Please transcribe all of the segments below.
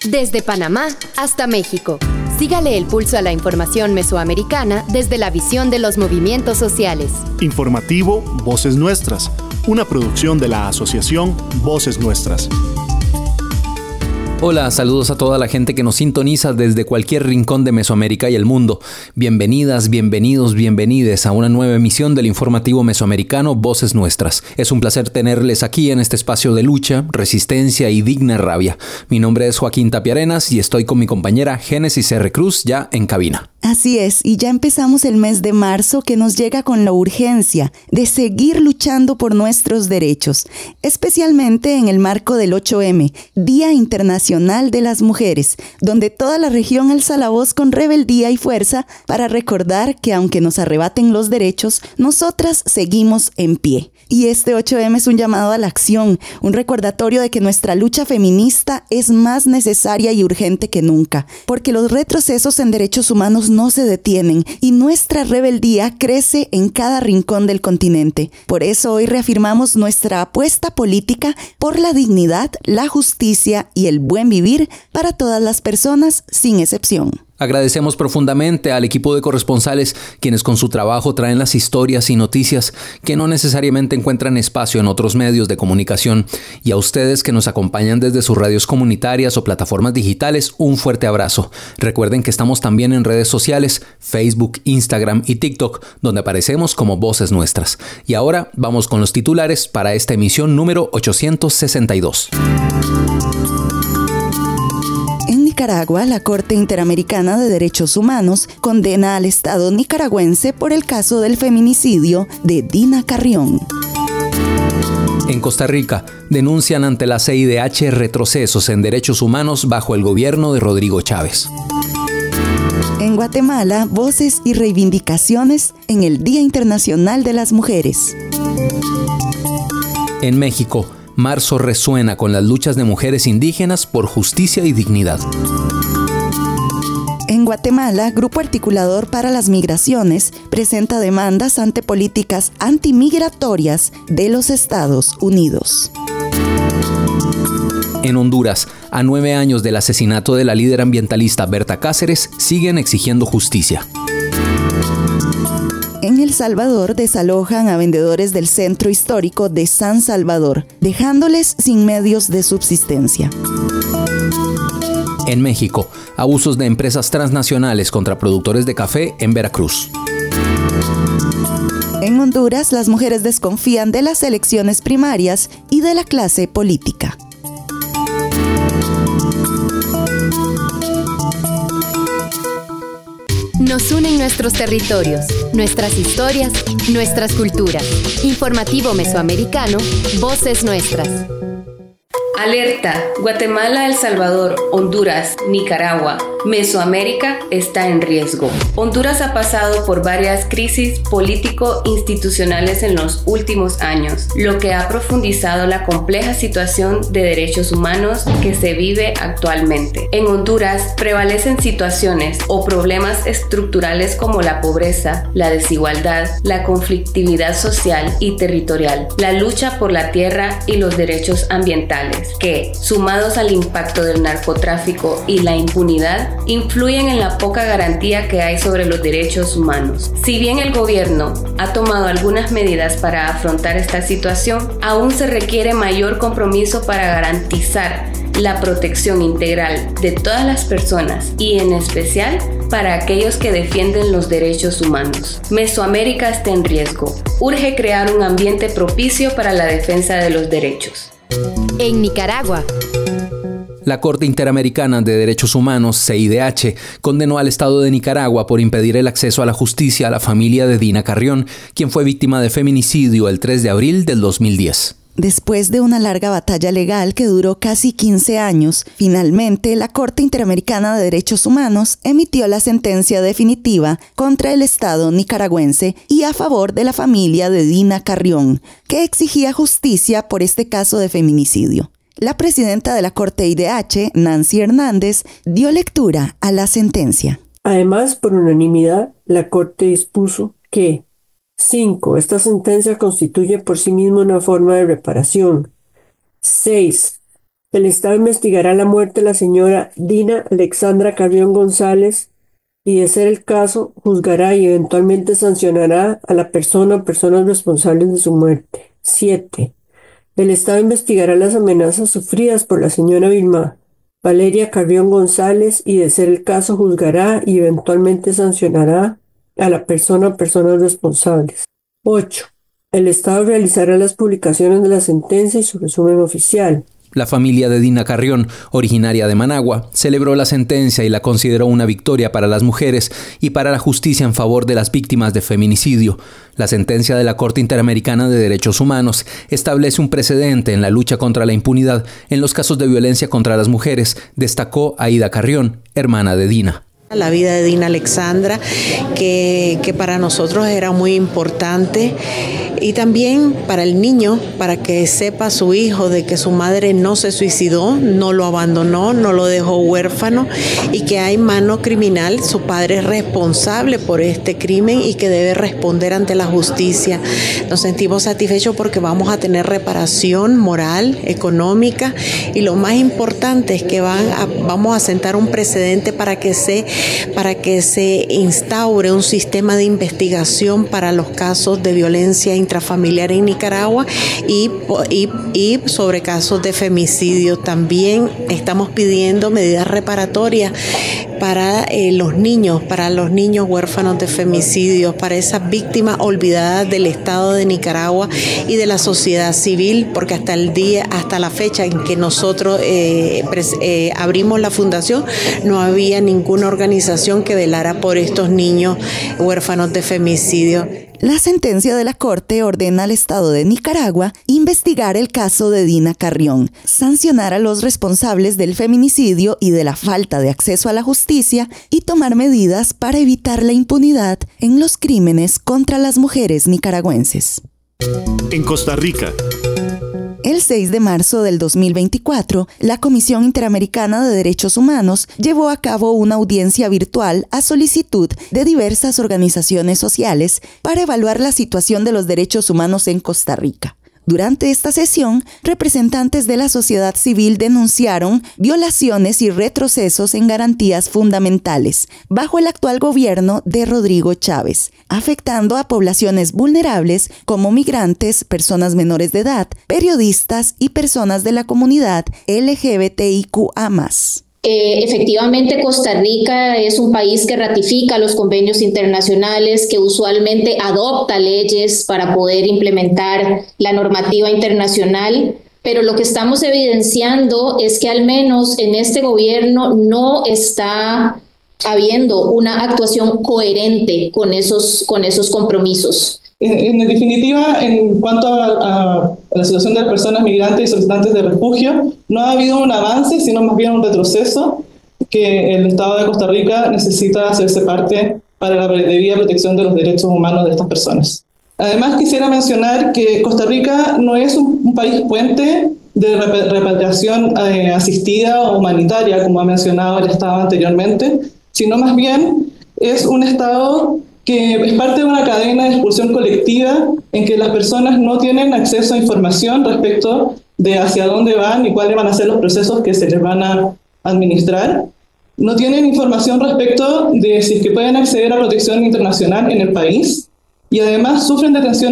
Desde Panamá hasta México. Sígale el pulso a la información mesoamericana desde la visión de los movimientos sociales. Informativo Voces Nuestras, una producción de la asociación Voces Nuestras. Hola, saludos a toda la gente que nos sintoniza desde cualquier rincón de Mesoamérica y el mundo. Bienvenidas, bienvenidos, bienvenides a una nueva emisión del informativo mesoamericano Voces Nuestras. Es un placer tenerles aquí en este espacio de lucha, resistencia y digna rabia. Mi nombre es Joaquín Tapiarenas y estoy con mi compañera Génesis R. Cruz ya en cabina. Así es, y ya empezamos el mes de marzo que nos llega con la urgencia de seguir luchando por nuestros derechos, especialmente en el marco del 8M, Día Internacional de las Mujeres, donde toda la región alza la voz con rebeldía y fuerza para recordar que aunque nos arrebaten los derechos, nosotras seguimos en pie. Y este 8M es un llamado a la acción, un recordatorio de que nuestra lucha feminista es más necesaria y urgente que nunca, porque los retrocesos en derechos humanos no se detienen y nuestra rebeldía crece en cada rincón del continente. Por eso hoy reafirmamos nuestra apuesta política por la dignidad, la justicia y el buen vivir para todas las personas sin excepción. Agradecemos profundamente al equipo de corresponsales quienes con su trabajo traen las historias y noticias que no necesariamente encuentran espacio en otros medios de comunicación, y a ustedes que nos acompañan desde sus radios comunitarias o plataformas digitales, un fuerte abrazo. Recuerden que estamos también en redes sociales, Facebook, Instagram y TikTok, donde aparecemos como Voces Nuestras. Y ahora vamos con los titulares para esta emisión número 862. En Nicaragua, la Corte Interamericana de Derechos Humanos condena al Estado nicaragüense por el caso del feminicidio de Dina Carrión. En Costa Rica, denuncian ante la CIDH retrocesos en derechos humanos bajo el gobierno de Rodrigo Chávez. En Guatemala, voces y reivindicaciones en el Día Internacional de las Mujeres. En México, marzo resuena con las luchas de mujeres indígenas por justicia y dignidad. En Guatemala, Grupo Articulador para las Migraciones presenta demandas ante políticas antimigratorias de los Estados Unidos. En Honduras, a 9 años del asesinato de la líder ambientalista Berta Cáceres, siguen exigiendo justicia. En El Salvador desalojan a vendedores del centro histórico de San Salvador, dejándoles sin medios de subsistencia. En México, abusos de empresas transnacionales contra productores de café en Veracruz. En Honduras, las mujeres desconfían de las elecciones primarias y de la clase política. Nos unen nuestros territorios, nuestras historias, nuestras culturas. Informativo Mesoamericano, Voces Nuestras. Alerta: Guatemala, El Salvador, Honduras, Nicaragua, Mesoamérica está en riesgo. Honduras ha pasado por varias crisis político-institucionales en los últimos años, lo que ha profundizado la compleja situación de derechos humanos que se vive actualmente. En Honduras prevalecen situaciones o problemas estructurales como la pobreza, la desigualdad, la conflictividad social y territorial, la lucha por la tierra y los derechos ambientales, que, sumados al impacto del narcotráfico y la impunidad, influyen en la poca garantía que hay sobre los derechos humanos. Si bien el gobierno ha tomado algunas medidas para afrontar esta situación, aún se requiere mayor compromiso para garantizar la protección integral de todas las personas y en especial para aquellos que defienden los derechos humanos. Mesoamérica está en riesgo. Urge crear un ambiente propicio para la defensa de los derechos. En Nicaragua, la Corte Interamericana de Derechos Humanos, CIDH, condenó al Estado de Nicaragua por impedir el acceso a la justicia a la familia de Dina Carrión, quien fue víctima de feminicidio el 3 de abril del 2010. Después de una larga batalla legal que duró casi 15 años, finalmente la Corte Interamericana de Derechos Humanos emitió la sentencia definitiva contra el Estado nicaragüense y a favor de la familia de Dina Carrión, que exigía justicia por este caso de feminicidio. La presidenta de la Corte IDH, Nancy Hernández, dio lectura a la sentencia. Además, por unanimidad, la Corte dispuso que 5. Esta sentencia constituye por sí misma una forma de reparación. 6. El Estado investigará la muerte de la señora Dina Alexandra Carrión González y, de ser el caso, juzgará y eventualmente sancionará a la persona o personas responsables de su muerte. 7. El Estado investigará las amenazas sufridas por la señora Vilma Valeria Carrión González y, de ser el caso, juzgará y eventualmente sancionará a la persona o personas responsables. 8. El Estado realizará las publicaciones de la sentencia y su resumen oficial. La familia de Dina Carrión, originaria de Managua, celebró la sentencia y la consideró una victoria para las mujeres y para la justicia en favor de las víctimas de feminicidio. La sentencia de la Corte Interamericana de Derechos Humanos establece un precedente en la lucha contra la impunidad en los casos de violencia contra las mujeres, destacó Aida Carrión, hermana de Dina. La vida de Dina Alexandra, que para nosotros era muy importante, y también para el niño, para que sepa su hijo de que su madre no se suicidó, no lo abandonó, no lo dejó huérfano, y que hay mano criminal, su padre es responsable por este crimen y que debe responder ante la justicia. Nos sentimos satisfechos porque vamos a tener reparación moral, económica, y lo más importante es que vamos a sentar un precedente para que se instaure un sistema de investigación para los casos de violencia intrafamiliar en Nicaragua y sobre casos de femicidio. También estamos pidiendo medidas reparatorias para los niños huérfanos de femicidios, para esas víctimas olvidadas del Estado de Nicaragua y de la sociedad civil, porque hasta la fecha en que nosotros abrimos la fundación, no había ninguna organización que velara por estos niños huérfanos de femicidio. La sentencia de la Corte ordena al Estado de Nicaragua investigar el caso de Dina Carrión, sancionar a los responsables del feminicidio y de la falta de acceso a la justicia y tomar medidas para evitar la impunidad en los crímenes contra las mujeres nicaragüenses. En Costa Rica. El 6 de marzo del 2024, la Comisión Interamericana de Derechos Humanos llevó a cabo una audiencia virtual a solicitud de diversas organizaciones sociales para evaluar la situación de los derechos humanos en Costa Rica. Durante esta sesión, representantes de la sociedad civil denunciaron violaciones y retrocesos en garantías fundamentales bajo el actual gobierno de Rodrigo Chávez, afectando a poblaciones vulnerables como migrantes, personas menores de edad, periodistas y personas de la comunidad LGBTIQA+. Efectivamente, Costa Rica es un país que ratifica los convenios internacionales, que usualmente adopta leyes para poder implementar la normativa internacional, pero lo que estamos evidenciando es que al menos en este gobierno no está habiendo una actuación coherente con esos compromisos. En definitiva, en cuanto a la situación de las personas migrantes y solicitantes de refugio, no ha habido un avance, sino más bien un retroceso, que el Estado de Costa Rica necesita hacerse parte para la debida protección de los derechos humanos de estas personas. Además, quisiera mencionar que Costa Rica no es un país puente de repatriación asistida o humanitaria, como ha mencionado el Estado anteriormente, sino más bien es un Estado que es parte de una cadena de expulsión colectiva en que las personas no tienen acceso a información respecto de hacia dónde van y cuáles van a ser los procesos que se les van a administrar. No tienen información respecto de si es que pueden acceder a protección internacional en el país y además sufren detención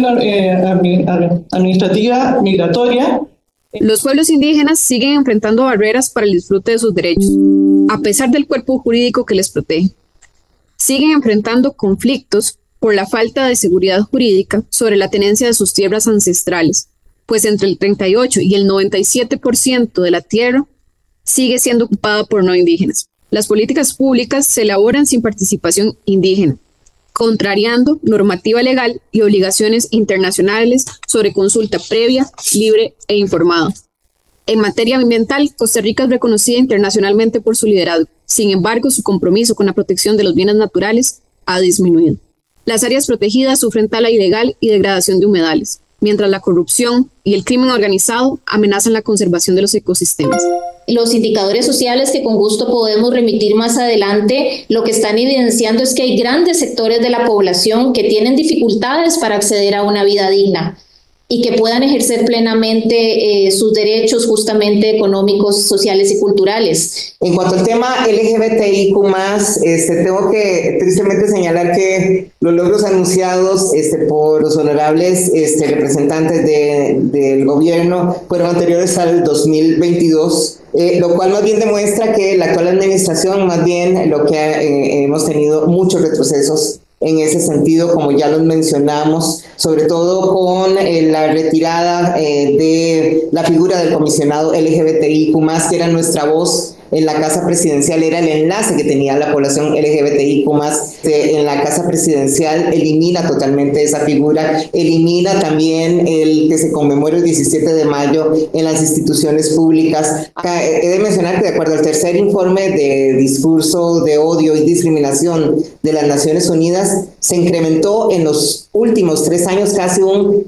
administrativa migratoria. Los pueblos indígenas siguen enfrentando barreras para el disfrute de sus derechos, a pesar del cuerpo jurídico que les protege. Siguen enfrentando conflictos por la falta de seguridad jurídica sobre la tenencia de sus tierras ancestrales, pues entre el 38 y el 97% de la tierra sigue siendo ocupada por no indígenas. Las políticas públicas se elaboran sin participación indígena, contrariando normativa legal y obligaciones internacionales sobre consulta previa, libre e informada. En materia ambiental, Costa Rica es reconocida internacionalmente por su liderazgo. Sin embargo, su compromiso con la protección de los bienes naturales ha disminuido. Las áreas protegidas sufren tala ilegal y degradación de humedales, mientras la corrupción y el crimen organizado amenazan la conservación de los ecosistemas. Los indicadores sociales, que con gusto podemos remitir más adelante, lo que están evidenciando es que hay grandes sectores de la población que tienen dificultades para acceder a una vida digna. y que puedan ejercer plenamente sus derechos justamente económicos, sociales y culturales. En cuanto al tema LGBTIQ+, tengo que tristemente señalar que los logros anunciados por los honorables representantes del gobierno fueron anteriores al 2022, lo cual más bien demuestra que la actual administración, más bien lo que hemos tenido muchos retrocesos en ese sentido, como ya los mencionamos, sobre todo con la retirada de la figura del comisionado LGBTIQ+, que era nuestra voz en la Casa Presidencial, era el enlace que tenía la población LGBTIQ+, en la Casa Presidencial. Elimina totalmente esa figura, elimina también el que se conmemore el 17 de mayo en las instituciones públicas. Acá he de mencionar que de acuerdo al tercer informe de discurso de odio y discriminación de las Naciones Unidas, se incrementó en los últimos 3 años casi un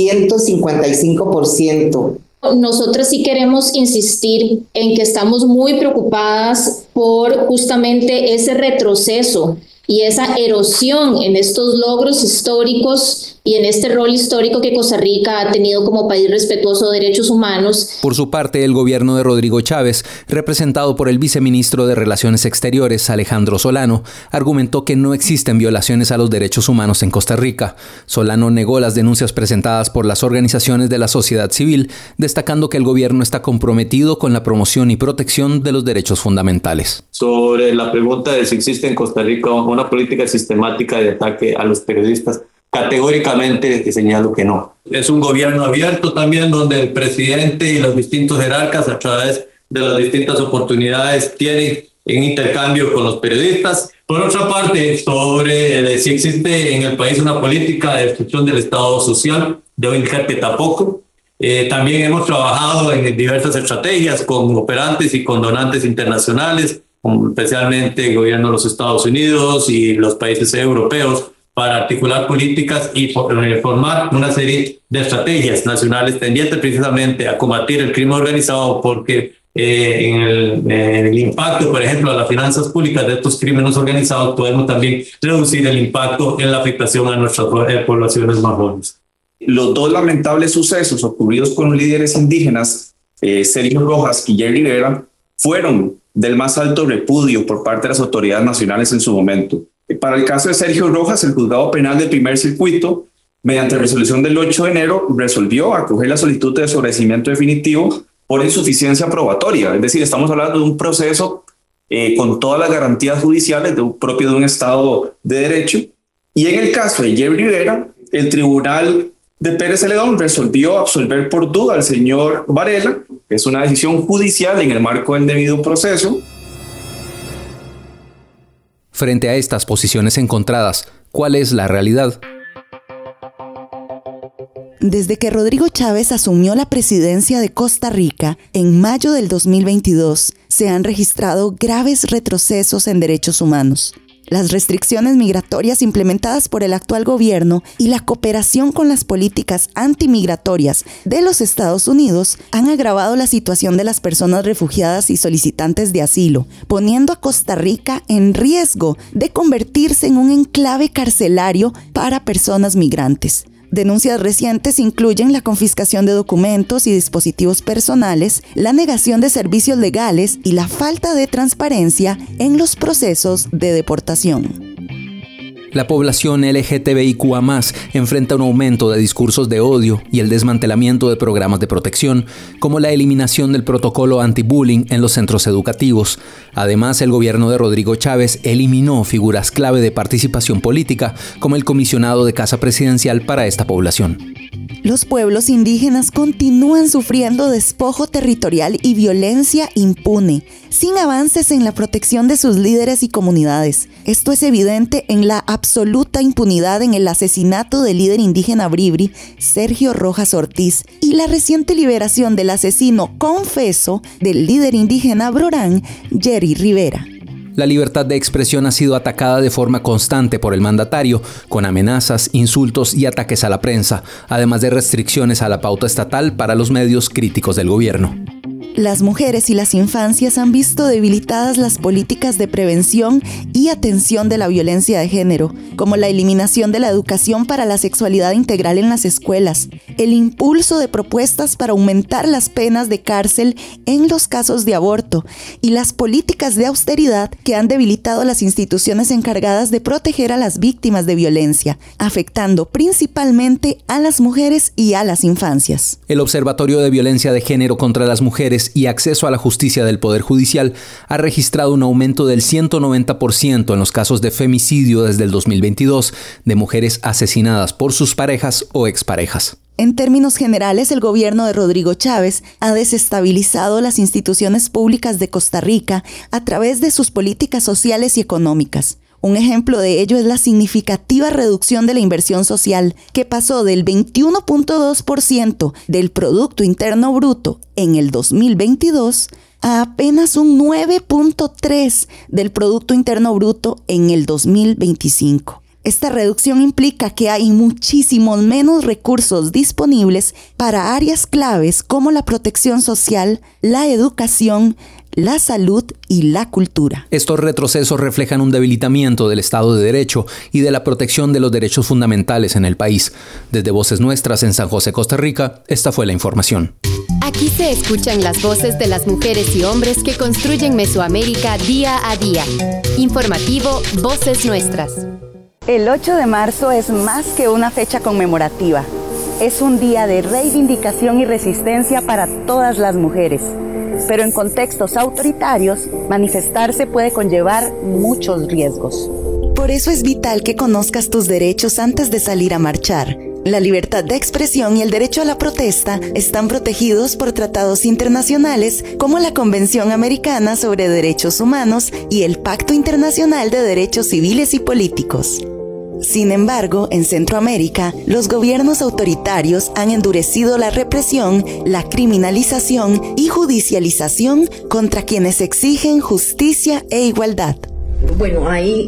255%. Nosotros sí queremos insistir en que estamos muy preocupadas por justamente ese retroceso y esa erosión en estos logros históricos y en este rol histórico que Costa Rica ha tenido como país respetuoso de derechos humanos. Por su parte, el gobierno de Rodrigo Chávez, representado por el viceministro de Relaciones Exteriores, Alejandro Solano, argumentó que no existen violaciones a los derechos humanos en Costa Rica. Solano negó las denuncias presentadas por las organizaciones de la sociedad civil, destacando que el gobierno está comprometido con la promoción y protección de los derechos fundamentales. Sobre la pregunta de si existe en Costa Rica una política sistemática de ataque a los periodistas, categóricamente señalo que no. Es un gobierno abierto también, donde el presidente y los distintos jerarcas, a través de las distintas oportunidades, tienen en intercambio con los periodistas. Por otra parte, sobre si existe en el país una política de destrucción del Estado social, debo indicar que tampoco. También hemos trabajado en diversas estrategias con operantes y con donantes internacionales, especialmente el gobierno de los Estados Unidos y los países europeos, para articular políticas y formar una serie de estrategias nacionales tendientes precisamente a combatir el crimen organizado, porque en el impacto, por ejemplo, a las finanzas públicas de estos crímenes organizados, podemos también reducir el impacto en la afectación a nuestras poblaciones más jóvenes. Los 2 lamentables sucesos ocurridos con los líderes indígenas, Sergio Rojas y Jerry Rivera, fueron del más alto repudio por parte de las autoridades nacionales en su momento. Para el caso de Sergio Rojas, el juzgado penal del primer circuito, mediante resolución del 8 de enero, resolvió acoger la solicitud de desobedecimiento definitivo por insuficiencia probatoria. Es decir, estamos hablando de un proceso con todas las garantías judiciales propio de un Estado de Derecho. Y en el caso de Jerry Rivera, el tribunal de Pérez Celedón resolvió absolver por duda al señor Varela, que es una decisión judicial en el marco del debido proceso. Frente a estas posiciones encontradas, ¿cuál es la realidad? Desde que Rodrigo Chávez asumió la presidencia de Costa Rica en mayo del 2022, se han registrado graves retrocesos en derechos humanos. Las restricciones migratorias implementadas por el actual gobierno y la cooperación con las políticas antimigratorias de los Estados Unidos han agravado la situación de las personas refugiadas y solicitantes de asilo, poniendo a Costa Rica en riesgo de convertirse en un enclave carcelario para personas migrantes. Denuncias recientes incluyen la confiscación de documentos y dispositivos personales, la negación de servicios legales y la falta de transparencia en los procesos de deportación. La población LGTBIQA+ enfrenta un aumento de discursos de odio y el desmantelamiento de programas de protección, como la eliminación del protocolo anti-bullying en los centros educativos. Además, el gobierno de Rodrigo Chávez eliminó figuras clave de participación política, como el comisionado de Casa Presidencial para esta población. Los pueblos indígenas continúan sufriendo despojo territorial y violencia impune, sin avances en la protección de sus líderes y comunidades. Esto es evidente en la absoluta impunidad en el asesinato del líder indígena bribri, Sergio Rojas Ortiz, y la reciente liberación del asesino confeso del líder indígena brorán, Jerry Rivera. La libertad de expresión ha sido atacada de forma constante por el mandatario, con amenazas, insultos y ataques a la prensa, además de restricciones a la pauta estatal para los medios críticos del gobierno. Las mujeres y las infancias han visto debilitadas las políticas de prevención y atención de la violencia de género, como la eliminación de la educación para la sexualidad integral en las escuelas, el impulso de propuestas para aumentar las penas de cárcel en los casos de aborto y las políticas de austeridad que han debilitado las instituciones encargadas de proteger a las víctimas de violencia, afectando principalmente a las mujeres y a las infancias. El Observatorio de Violencia de Género contra las Mujeres y Acceso a la Justicia del Poder Judicial ha registrado un aumento del 190% en los casos de femicidio desde el 2022 de mujeres asesinadas por sus parejas o exparejas. En términos generales, el gobierno de Rodrigo Chávez ha desestabilizado las instituciones públicas de Costa Rica a través de sus políticas sociales y económicas. Un ejemplo de ello es la significativa reducción de la inversión social, que pasó del 21.2% del Producto Interno Bruto en el 2022 a apenas un 9.3% del Producto Interno Bruto en el 2025. Esta reducción implica que hay muchísimos menos recursos disponibles para áreas claves como la protección social, la educación, la salud y la cultura. Estos retrocesos reflejan un debilitamiento del Estado de Derecho y de la protección de los derechos fundamentales en el país. Desde Voces Nuestras en San José, Costa Rica, esta fue la información. Aquí se escuchan las voces de las mujeres y hombres que construyen Mesoamérica día a día. Informativo Voces Nuestras. El 8 de marzo es más que una fecha conmemorativa. Es un día de reivindicación y resistencia para todas las mujeres. Pero en contextos autoritarios, manifestarse puede conllevar muchos riesgos. Por eso es vital que conozcas tus derechos antes de salir a marchar. La libertad de expresión y el derecho a la protesta están protegidos por tratados internacionales como la Convención Americana sobre Derechos Humanos y el Pacto Internacional de Derechos Civiles y Políticos. Sin embargo, en Centroamérica, los gobiernos autoritarios han endurecido la represión, la criminalización y judicialización contra quienes exigen justicia e igualdad. Bueno, hay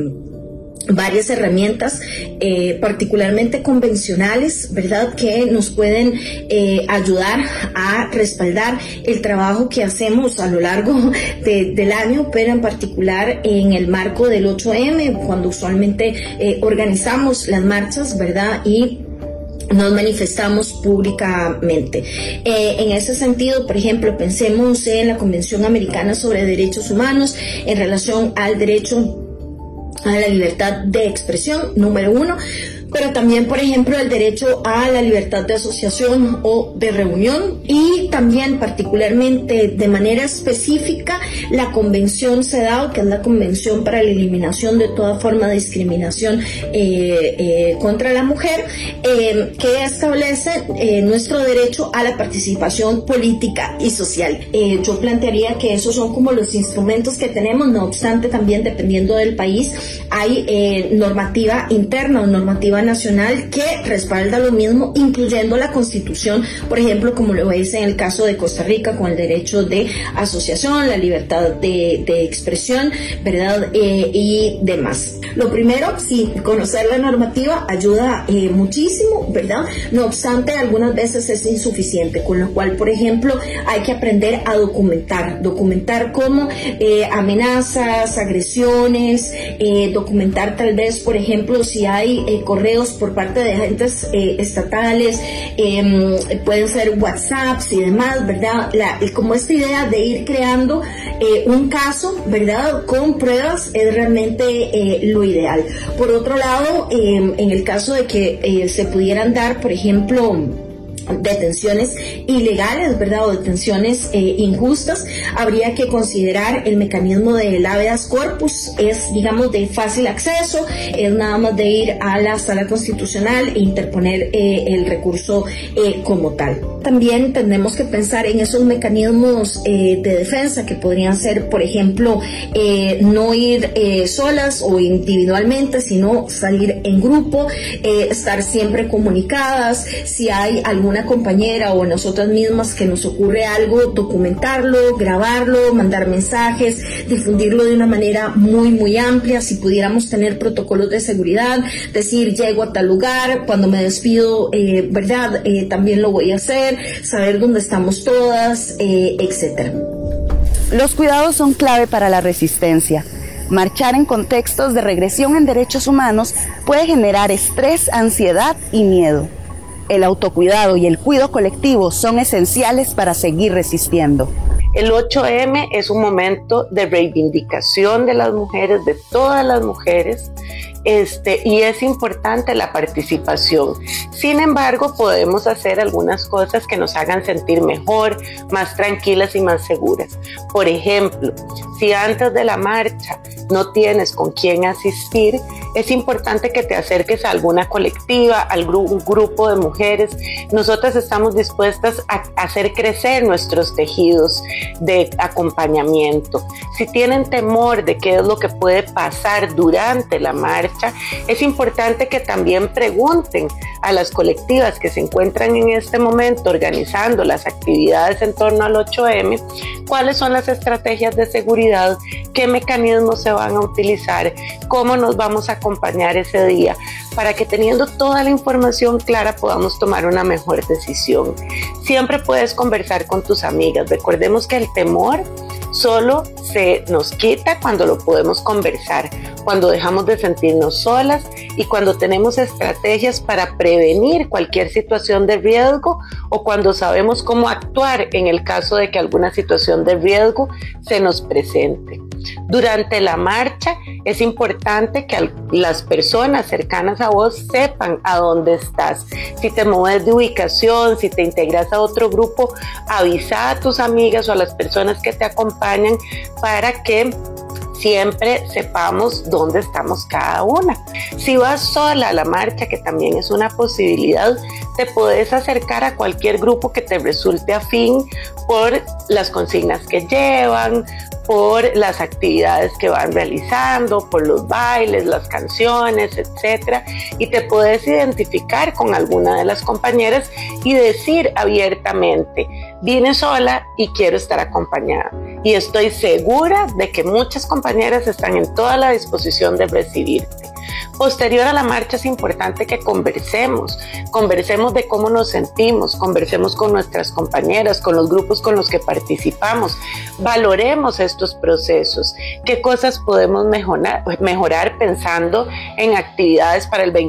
varias herramientas, particularmente convencionales, ¿verdad?, que nos pueden ayudar a respaldar el trabajo que hacemos a lo largo del año, pero en particular en el marco del 8M, cuando usualmente organizamos las marchas, ¿verdad?, y nos manifestamos públicamente. En ese sentido, por ejemplo, pensemos en la Convención Americana sobre Derechos Humanos en relación al derecho a la libertad de expresión, número 1, pero también, por ejemplo, el derecho a la libertad de asociación o de reunión, y también particularmente de manera específica la Convención CEDAW, que es la Convención para la Eliminación de toda forma de discriminación contra la mujer, que establece nuestro derecho a la participación política y social. Yo plantearía que esos son como los instrumentos que tenemos. No obstante, también dependiendo del país hay normativa interna o normativa nacional que respalda lo mismo, incluyendo la Constitución, por ejemplo, como lo es en el caso de Costa Rica, con el derecho de asociación, la libertad de expresión, ¿verdad?, y demás. Lo primero, sí, conocer la normativa ayuda muchísimo, ¿verdad? No obstante, algunas veces es insuficiente, con lo cual, por ejemplo, hay que aprender a documentar como amenazas, agresiones, documentar tal vez, por ejemplo, si hay correos por parte de agentes estatales, pueden ser WhatsApps y demás, ¿verdad? Como esta idea de ir creando un caso, ¿verdad?, con pruebas es realmente lo ideal. Por otro lado, en el caso de que se pudieran dar, por ejemplo, detenciones ilegales, ¿verdad?, o detenciones injustas, habría que considerar el mecanismo del habeas corpus. Es, digamos, de fácil acceso, es nada más de ir a la sala constitucional e interponer el recurso como tal. También tendremos que pensar en esos mecanismos de defensa que podrían ser, por ejemplo, no ir solas o individualmente, sino salir en grupo, estar siempre comunicadas. Si hay alguna compañera o nosotras mismas que nos ocurre algo, documentarlo, grabarlo, mandar mensajes, difundirlo de una manera muy, muy amplia. Si pudiéramos tener protocolos de seguridad, decir, llego a tal lugar, cuando me despido, ¿verdad?, también lo voy a hacer, saber dónde estamos todas, etcétera. Los cuidados son clave para la resistencia. Marchar en contextos de regresión en derechos humanos puede generar estrés, ansiedad y miedo. El autocuidado y el cuidado colectivo son esenciales para seguir resistiendo. El 8M es un momento de reivindicación de las mujeres, de todas las mujeres, y es importante la participación. Sin embargo, podemos hacer algunas cosas que nos hagan sentir mejor, más tranquilas y más seguras. Por ejemplo, si antes de la marcha no tienes con quién asistir, es importante que te acerques a alguna colectiva, a un grupo de mujeres. Nosotras estamos dispuestas a hacer crecer nuestros tejidos de acompañamiento. Si tienen temor de qué es lo que puede pasar durante la marcha, es importante que también pregunten a las colectivas que se encuentran en este momento organizando las actividades en torno al 8M, cuáles son las estrategias de seguridad, qué mecanismos se van a utilizar, cómo nos vamos a acompañar ese día, para que teniendo toda la información clara podamos tomar una mejor decisión. Siempre puedes conversar con tus amigas. Recordemos que el temor solo se nos quita cuando lo podemos conversar, cuando dejamos de sentirnos solas y cuando tenemos estrategias para prevenir cualquier situación de riesgo o cuando sabemos cómo actuar en el caso de que alguna situación de riesgo se nos presente. Durante la marcha es importante que las personas cercanas a vos sepan a dónde estás. Si te mueves de ubicación, si te integras a otro grupo, avisa a tus amigas o a las personas que te acompañan para que siempre sepamos dónde estamos cada una. Si vas sola a la marcha, que también es una posibilidad, te puedes acercar a cualquier grupo que te resulte afín por las consignas que llevan, por las actividades que van realizando, por los bailes, las canciones, etc. Y te puedes identificar con alguna de las compañeras y decir abiertamente: vine sola y quiero estar acompañada. Y estoy segura de que muchas compañeras están en toda la disposición de recibirte. Posterior a la marcha es importante que conversemos de cómo nos sentimos, conversemos con nuestras compañeras, con los grupos con los que participamos, valoremos estos procesos, qué cosas podemos mejorar pensando en actividades para el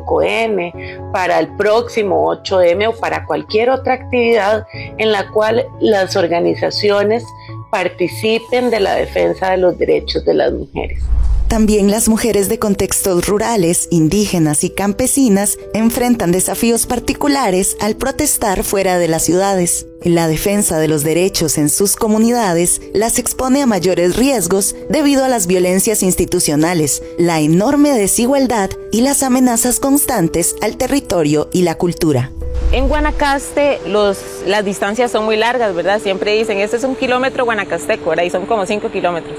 25M, para el próximo 8M o para cualquier otra actividad en la cual las organizaciones participen de la defensa de los derechos de las mujeres. También las mujeres de contextos rurales, indígenas y campesinas enfrentan desafíos particulares al protestar fuera de las ciudades. La defensa de los derechos en sus comunidades las expone a mayores riesgos debido a las violencias institucionales, la enorme desigualdad y las amenazas constantes al territorio y la cultura. En Guanacaste las distancias son muy largas, ¿verdad? Siempre dicen, este es 1 kilómetro guanacasteco, ¿verdad? Y son como 5 kilómetros.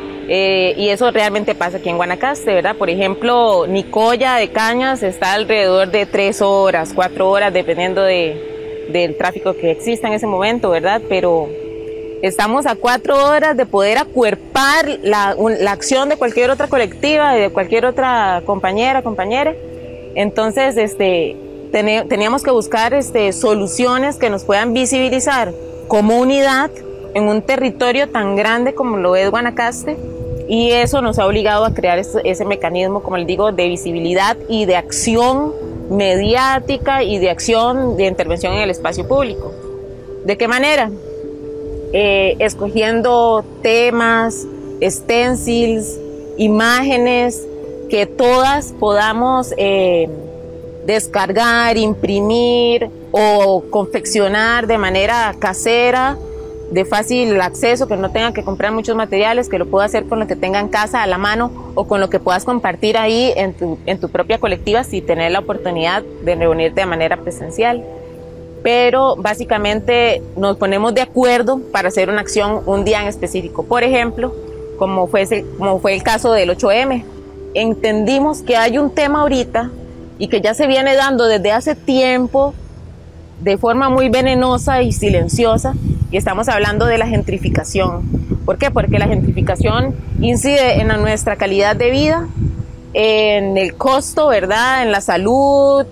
Y eso realmente pasa aquí en Guanacaste, ¿verdad? Por ejemplo, Nicoya de Cañas está alrededor de 3 horas, 4 horas, dependiendo del tráfico que exista en ese momento, ¿verdad? Pero estamos a 4 horas de poder acuerpar la acción de cualquier otra colectiva, de cualquier otra compañera. Entonces, teníamos que buscar soluciones que nos puedan visibilizar como unidad en un territorio tan grande como lo es Guanacaste, y eso nos ha obligado a crear ese mecanismo, como les digo, de visibilidad y de acción mediática y de acción de intervención en el espacio público. ¿De qué manera? Escogiendo temas, stencils, imágenes que todas podamos descargar, imprimir o confeccionar de manera casera, de fácil acceso, que no tenga que comprar muchos materiales, que lo pueda hacer con lo que tenga en casa a la mano o con lo que puedas compartir ahí en tu propia colectiva si tenés la oportunidad de reunirte de manera presencial. Pero básicamente nos ponemos de acuerdo para hacer una acción un día en específico. Por ejemplo, como fue el caso del 8M. Entendimos que hay un tema ahorita y que ya se viene dando desde hace tiempo de forma muy venenosa y silenciosa, y estamos hablando de la gentrificación. ¿Por qué? Porque la gentrificación incide en nuestra calidad de vida, en el costo, ¿verdad?, en la salud,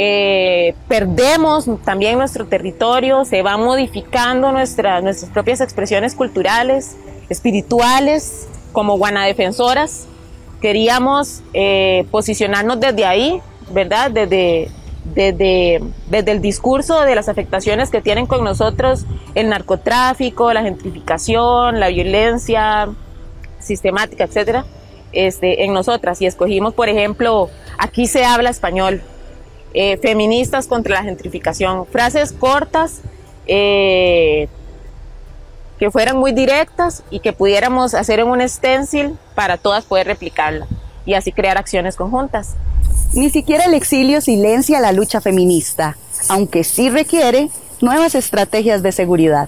perdemos también nuestro territorio, se va modificando nuestras propias expresiones culturales, espirituales. Como guanadefensoras queríamos posicionarnos desde ahí, ¿verdad?, desde desde el discurso de las afectaciones que tienen con nosotros el narcotráfico, la gentrificación, la violencia sistemática, etcétera, en nosotras. Y escogimos, por ejemplo, Aquí se habla español, feministas contra la gentrificación, frases cortas que fueran muy directas y que pudiéramos hacer en un stencil para todas poder replicarla y así crear acciones conjuntas. Ni siquiera el exilio silencia la lucha feminista, aunque sí requiere nuevas estrategias de seguridad.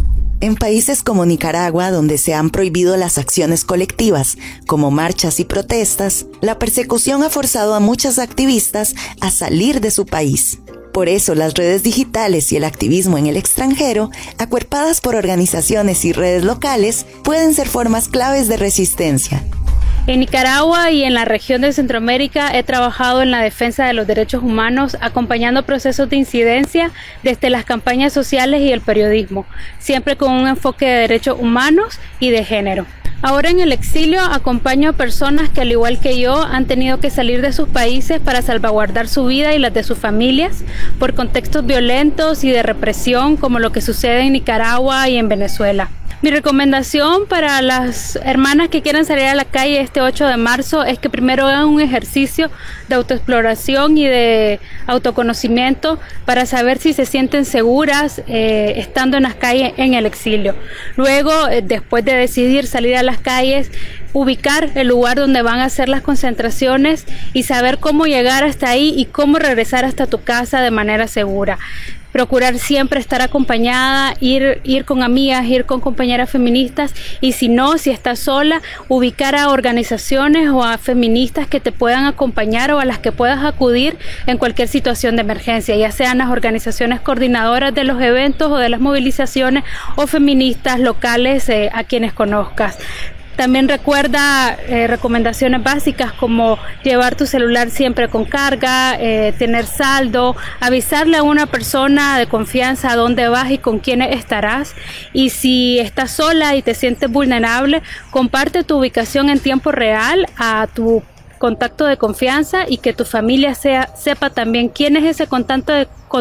En países como Nicaragua, donde se han prohibido las acciones colectivas, como marchas y protestas, la persecución ha forzado a muchas activistas a salir de su país. Por eso, las redes digitales y el activismo en el extranjero, acuerpadas por organizaciones y redes locales, pueden ser formas claves de resistencia. En Nicaragua y en la región de Centroamérica he trabajado en la defensa de los derechos humanos, acompañando procesos de incidencia desde las campañas sociales y el periodismo, siempre con un enfoque de derechos humanos y de género. Ahora en el exilio acompaño a personas que al igual que yo han tenido que salir de sus países para salvaguardar su vida y las de sus familias por contextos violentos y de represión como lo que sucede en Nicaragua y en Venezuela. Mi recomendación para las hermanas que quieran salir a la calle este 8 de marzo es que primero hagan un ejercicio de autoexploración y de autoconocimiento para saber si se sienten seguras estando en las calles en el exilio. Luego, después de decidir salir a las calles, ubicar el lugar donde van a hacer las concentraciones y saber cómo llegar hasta ahí y cómo regresar hasta tu casa de manera segura. Procurar siempre estar acompañada, ir con amigas, ir con compañeras feministas y si estás sola, ubicar a organizaciones o a feministas que te puedan acompañar o a las que puedas acudir en cualquier situación de emergencia, ya sean las organizaciones coordinadoras de los eventos o de las movilizaciones o feministas locales a quienes conozcas. También recuerda recomendaciones básicas como llevar tu celular siempre con carga, tener saldo, avisarle a una persona de confianza a dónde vas y con quiénes estarás. Y si estás sola y te sientes vulnerable, comparte tu ubicación en tiempo real a tu contacto de confianza y que tu familia sepa también quién es ese contacto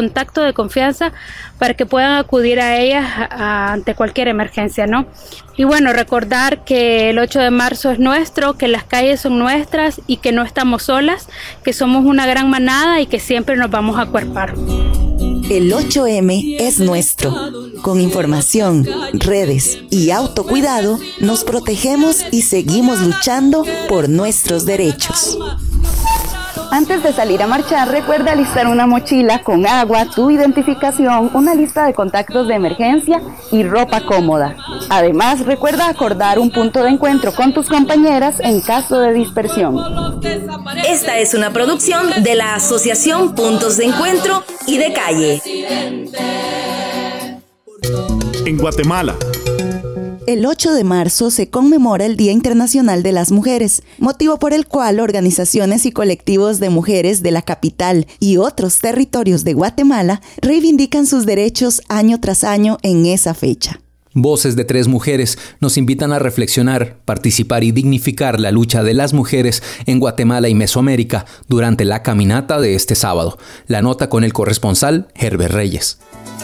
de confianza para que puedan acudir a ellas ante cualquier emergencia, ¿no? Y bueno, recordar que el 8 de marzo es nuestro, que las calles son nuestras y que no estamos solas, que somos una gran manada y que siempre nos vamos a acuerpar. El 8M es nuestro. Con información, redes y autocuidado, nos protegemos y seguimos luchando por nuestros derechos. Antes de salir a marchar, recuerda alistar una mochila con agua, tu identificación, una lista de contactos de emergencia y ropa cómoda. Además, recuerda acordar un punto de encuentro con tus compañeras en caso de dispersión. Esta es una producción de la Asociación Puntos de Encuentro y de Calle. En Guatemala. El 8 de marzo se conmemora el Día Internacional de las Mujeres, motivo por el cual organizaciones y colectivos de mujeres de la capital y otros territorios de Guatemala reivindican sus derechos año tras año en esa fecha. Voces de 3 mujeres nos invitan a reflexionar, participar y dignificar la lucha de las mujeres en Guatemala y Mesoamérica durante la caminata de este sábado. La nota con el corresponsal Herbert Reyes.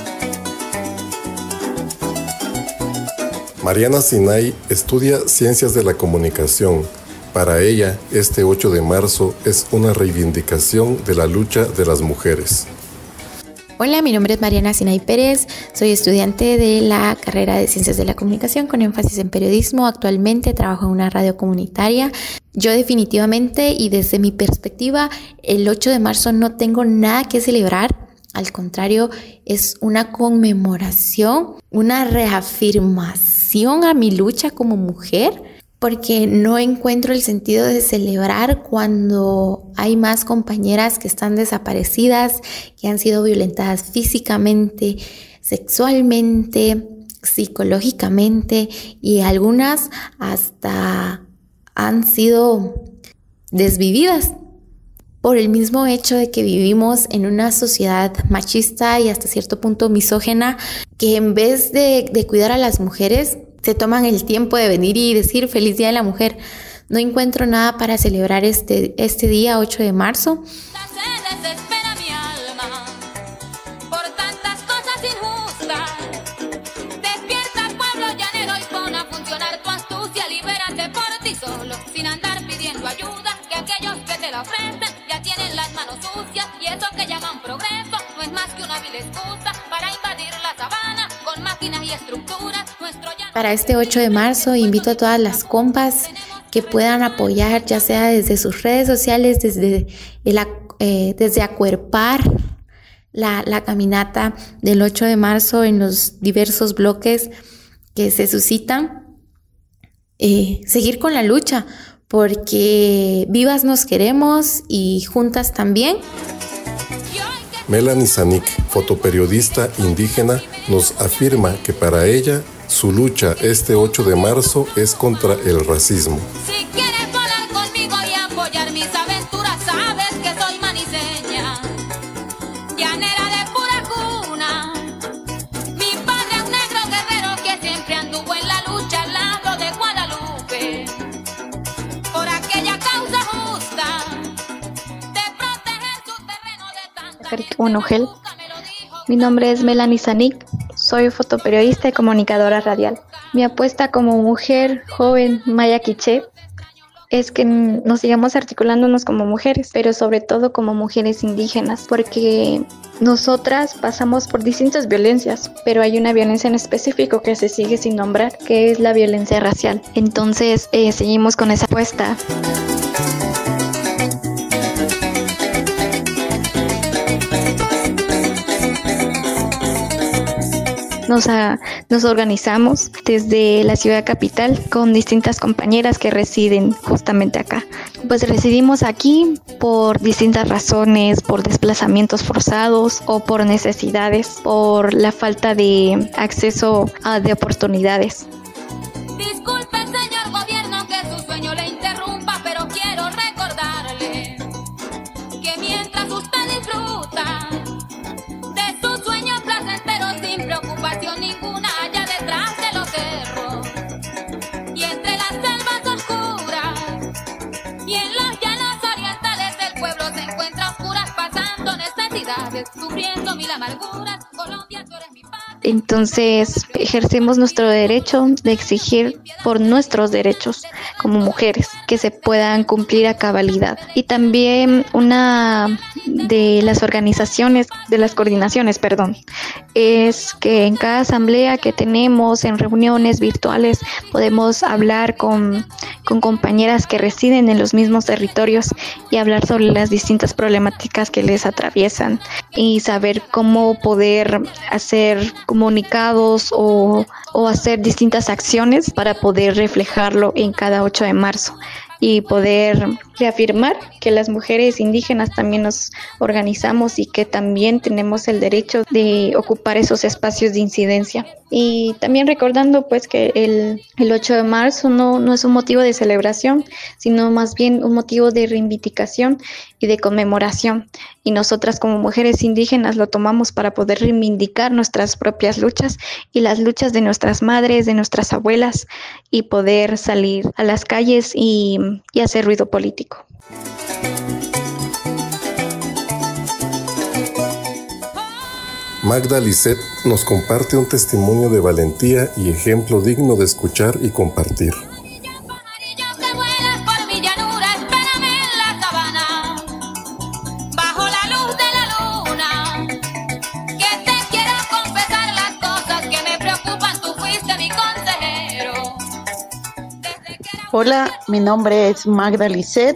Mariana Sinay estudia Ciencias de la Comunicación. Para ella, este 8 de marzo es una reivindicación de la lucha de las mujeres. Hola, mi nombre es Mariana Sinay Pérez, soy estudiante de la carrera de Ciencias de la Comunicación con énfasis en periodismo. Actualmente trabajo en una radio comunitaria. Yo definitivamente y desde mi perspectiva, el 8 de marzo no tengo nada que celebrar. Al contrario, es una conmemoración, una reafirmación a mi lucha como mujer, porque no encuentro el sentido de celebrar cuando hay más compañeras que están desaparecidas, que han sido violentadas físicamente, sexualmente, psicológicamente y algunas hasta han sido desvividas. Por el mismo hecho de que vivimos en una sociedad machista y hasta cierto punto misógena, que en vez de cuidar a las mujeres, se toman el tiempo de venir y decir Feliz Día de la Mujer. No encuentro nada para celebrar este día 8 de marzo. Para este 8 de marzo invito a todas las compas que puedan apoyar, ya sea desde sus redes sociales, desde acuerpar la caminata del 8 de marzo en los diversos bloques que se suscitan, seguir con la lucha, porque vivas nos queremos y juntas también. Melanie Zanik, fotoperiodista indígena, nos afirma que para ella su lucha este 8 de marzo es contra el racismo. Si quieres volar conmigo y apoyar mis aventuras, sabes que soy maniseña, llanera de pura cuna. Mi padre es un negro guerrero que siempre anduvo en la lucha al lado de Guadalupe, por aquella causa justa de proteger su terreno de tanta... Mi nombre es Melanie Zanik, soy fotoperiodista y comunicadora radial. Mi apuesta como mujer joven maya quiché es que nos sigamos articulándonos como mujeres, pero sobre todo como mujeres indígenas, porque nosotras pasamos por distintas violencias, pero hay una violencia en específico que se sigue sin nombrar, que es la violencia racial. Entonces, seguimos con esa apuesta. Nos organizamos desde la ciudad capital con distintas compañeras que residen justamente acá. Pues residimos aquí por distintas razones, por desplazamientos forzados o por necesidades, por la falta de acceso de oportunidades. Disculpe, señor gobierno, que su sueño le interrumpa, pero quiero recordarle que mientras usted disfruta de su sueño placentero sin preocupación ninguna allá detrás de los cerros y entre las selvas oscuras y en los llanos orientales el pueblo se encuentra a oscuras pasando necesidades, sufriendo mil amarguras. Colombia, tú eres mi padre. Entonces ejercemos nuestro derecho de exigir por nuestros derechos como mujeres que se puedan cumplir a cabalidad. Y también una de las coordinaciones, es que en cada asamblea que tenemos, en reuniones virtuales, podemos hablar con compañeras que residen en los mismos territorios y hablar sobre las distintas problemáticas que les atraviesan y saber cómo poder hacer comunicados o hacer distintas acciones para poder reflejarlo en cada 8 de marzo y poder reafirmar que las mujeres indígenas también nos organizamos y que también tenemos el derecho de ocupar esos espacios de incidencia. Y también recordando pues que el 8 de marzo no es un motivo de celebración, sino más bien un motivo de reivindicación y de conmemoración. Y nosotras como mujeres indígenas lo tomamos para poder reivindicar nuestras propias luchas y las luchas de nuestras madres, de nuestras abuelas, y poder salir a las calles y hacer ruido político. Magda Lisset nos comparte un testimonio de valentía y ejemplo digno de escuchar y compartir. Hola, mi nombre es Magda Lisset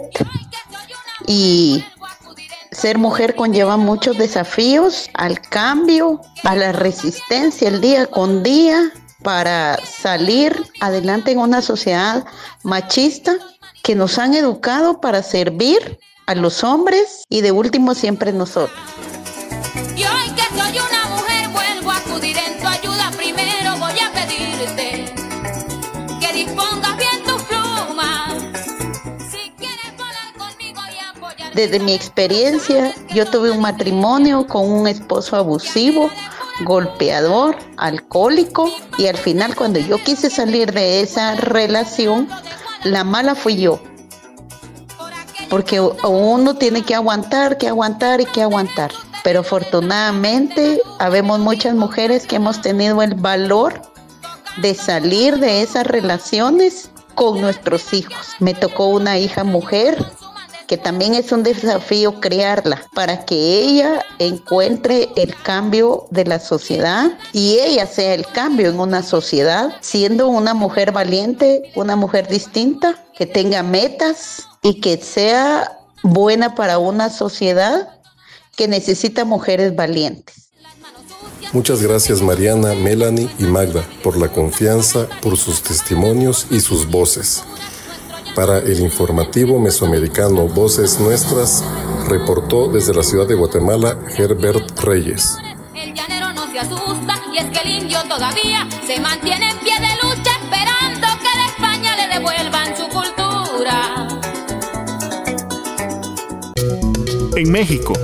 y ser mujer conlleva muchos desafíos al cambio, a la resistencia el día con día para salir adelante en una sociedad machista que nos han educado para servir a los hombres y de último siempre nosotros. Y hoy que soy una mujer vuelvo a acudir en tu ayuda. Primero voy a pedirte que dispongas bien tus plumas. Si quieres volar conmigo y apoyar. Desde mi experiencia, yo tuve un matrimonio con un esposo abusivo, golpeador, alcohólico, y al final cuando yo quise salir de esa relación, la mala fui yo. Porque uno tiene que aguantar. Pero afortunadamente habemos muchas mujeres que hemos tenido el valor de salir de esas relaciones con nuestros hijos. Me tocó una hija mujer que también es un desafío crearla para que ella encuentre el cambio de la sociedad y ella sea el cambio en una sociedad, siendo una mujer valiente, una mujer distinta, que tenga metas y que sea buena para una sociedad que necesita mujeres valientes. Muchas gracias Mariana, Melanie y Magda por la confianza, por sus testimonios y sus voces. Para el informativo mesoamericano Voces Nuestras, reportó desde la ciudad de Guatemala Herbert Reyes. El llanero no se asusta y es que el indio todavía se mantiene en pie de lucha esperando que de España le devuelvan su cultura. En México.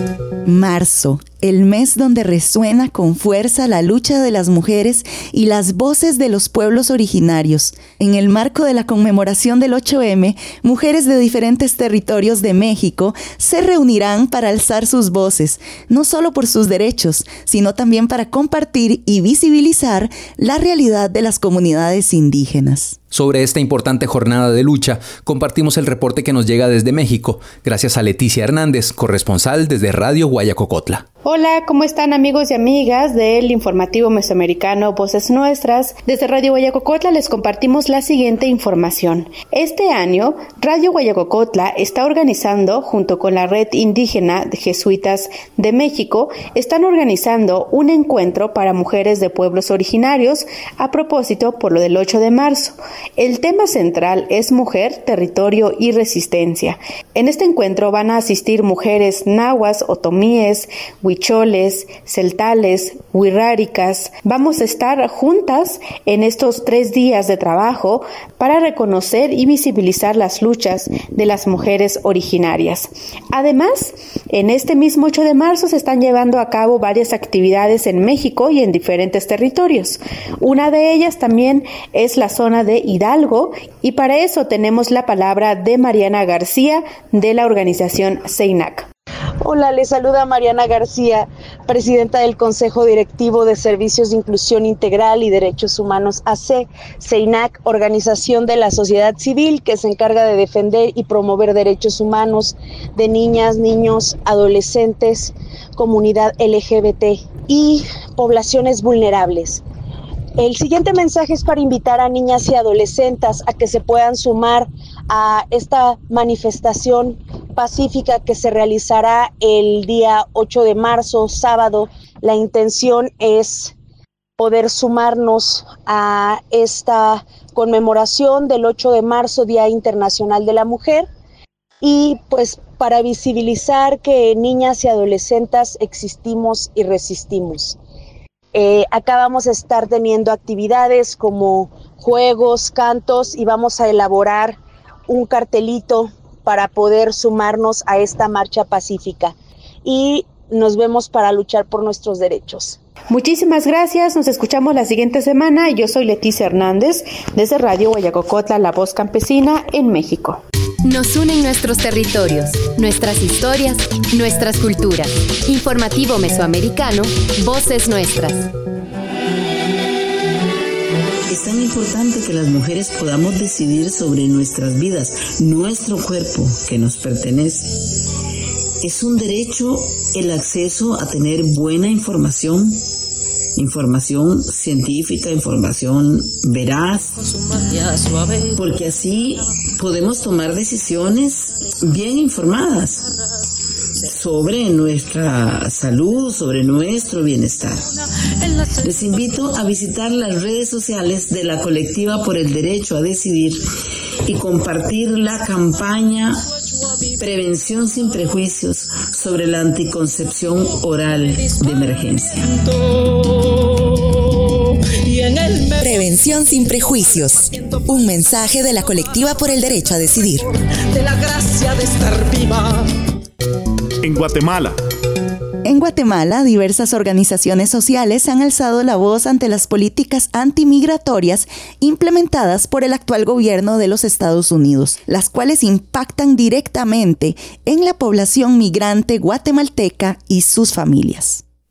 Marzo, el mes donde resuena con fuerza la lucha de las mujeres y las voces de los pueblos originarios. En el marco de la conmemoración del 8M, mujeres de diferentes territorios de México se reunirán para alzar sus voces, no solo por sus derechos, sino también para compartir y visibilizar la realidad de las comunidades indígenas. Sobre esta importante jornada de lucha, compartimos el reporte que nos llega desde México, gracias a Leticia Hernández, corresponsal desde Radio Guayacocotla. Hola, ¿cómo están amigos y amigas del informativo mesoamericano Voces Nuestras? Desde Radio Guayacocotla les compartimos la siguiente información. Este año, Radio Guayacocotla está organizando, junto con la Red Indígena de Jesuitas de México, están organizando un encuentro para mujeres de pueblos originarios a propósito por lo del 8 de marzo. El tema central es mujer, territorio y resistencia. En este encuentro van a asistir mujeres nahuas, otomíes, huicholes, celtales, huirráricas. Vamos a estar juntas en estos 3 días de trabajo para reconocer y visibilizar las luchas de las mujeres originarias. Además, en este mismo 8 de marzo se están llevando a cabo varias actividades en México y en diferentes territorios. Una de ellas también es la zona de Hidalgo y para eso tenemos la palabra de Mariana García de la organización CEINAC. Hola, les saluda Mariana García, presidenta del Consejo Directivo de Servicios de Inclusión Integral y Derechos Humanos AC, CEINAC, organización de la sociedad civil que se encarga de defender y promover derechos humanos de niñas, niños, adolescentes, comunidad LGBT y poblaciones vulnerables. El siguiente mensaje es para invitar a niñas y adolescentes a que se puedan sumar a esta manifestación pacífica que se realizará el día 8 de marzo, sábado. La intención es poder sumarnos a esta conmemoración del 8 de marzo, Día Internacional de la Mujer, y pues para visibilizar que niñas y adolescentes existimos y resistimos. Acá vamos a estar teniendo actividades como juegos, cantos y vamos a elaborar un cartelito para poder sumarnos a esta marcha pacífica y nos vemos para luchar por nuestros derechos. Muchísimas gracias, nos escuchamos la siguiente semana. Yo soy Leticia Hernández desde Radio Guayacocotla, La Voz Campesina en México. Nos unen nuestros territorios, nuestras historias, nuestras culturas. Informativo Mesoamericano, Voces Nuestras. Es tan importante que las mujeres podamos decidir sobre nuestras vidas, nuestro cuerpo que nos pertenece. Es un derecho el acceso a tener buena información científica, información veraz, porque así podemos tomar decisiones bien informadas sobre nuestra salud, sobre nuestro bienestar. Les invito a visitar las redes sociales de la Colectiva por el Derecho a Decidir y compartir la campaña Prevención sin Prejuicios sobre la anticoncepción oral de emergencia. Prevención sin Prejuicios. Un mensaje de la Colectiva por el Derecho a Decidir. De la gracia de estar viva. En Guatemala. En Guatemala, diversas organizaciones sociales han alzado la voz ante las políticas antimigratorias implementadas por el actual gobierno de los Estados Unidos, las cuales impactan directamente en la población migrante guatemalteca y sus familias.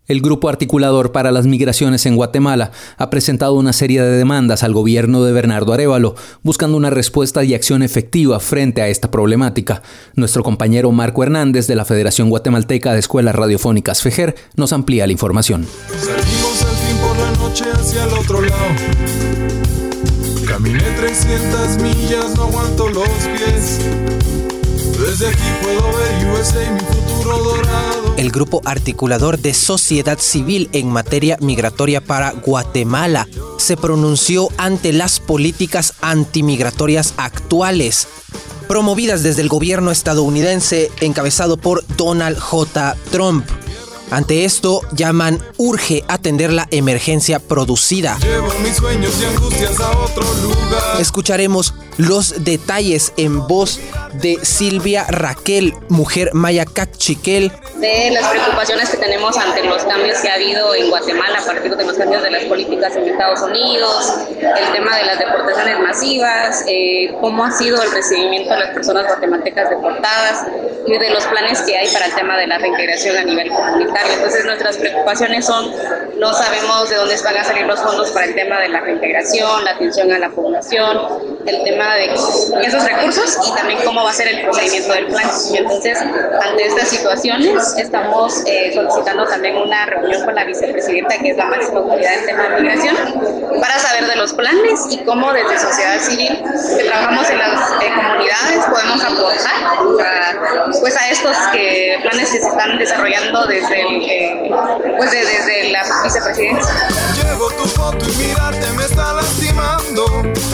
El Grupo Articulador para las Migraciones en Guatemala ha presentado una serie de demandas al gobierno de Bernardo Arévalo, buscando una respuesta y acción efectiva frente a esta problemática. Nuestro compañero Marco Hernández de la Federación Guatemalteca de Escuelas Radiofónicas FEGER nos amplía la información. Salimos al fin por la noche hacia el otro lado. Caminé 300 millas, no aguanto los pies. Desde aquí puedo ver USA y mi futuro dorado. El Grupo Articulador de Sociedad Civil en materia migratoria para Guatemala se pronunció ante las políticas antimigratorias actuales, promovidas desde el gobierno estadounidense encabezado por Donald J. Trump. Ante esto, llaman urge atender la emergencia producida. Llevo mis sueños y angustias a otro lugar. Escucharemos los detalles en voz de Silvia Raquel, mujer maya cachiquel. De las preocupaciones que tenemos ante los cambios que ha habido en Guatemala a partir de los cambios de las políticas en Estados Unidos, el tema de las deportaciones masivas, cómo ha sido el recibimiento de las personas guatemaltecas deportadas y de los planes que hay para el tema de la reintegración a nivel comunitario. Entonces nuestras preocupaciones son, no sabemos de dónde van a salir los fondos para el tema de la reintegración, la atención a la población, el tema de esos recursos y también cómo va a ser el procedimiento del plan. Y entonces, ante estas situaciones, estamos solicitando también una reunión con la vicepresidenta, que es la máxima autoridad en tema de migración, para saber de los planes y cómo desde sociedad civil, que trabajamos en las comunidades, podemos aportar a estos planes que se están desarrollando desde la vicepresidencia. Llevo tu foto y mirarte me está lastimando.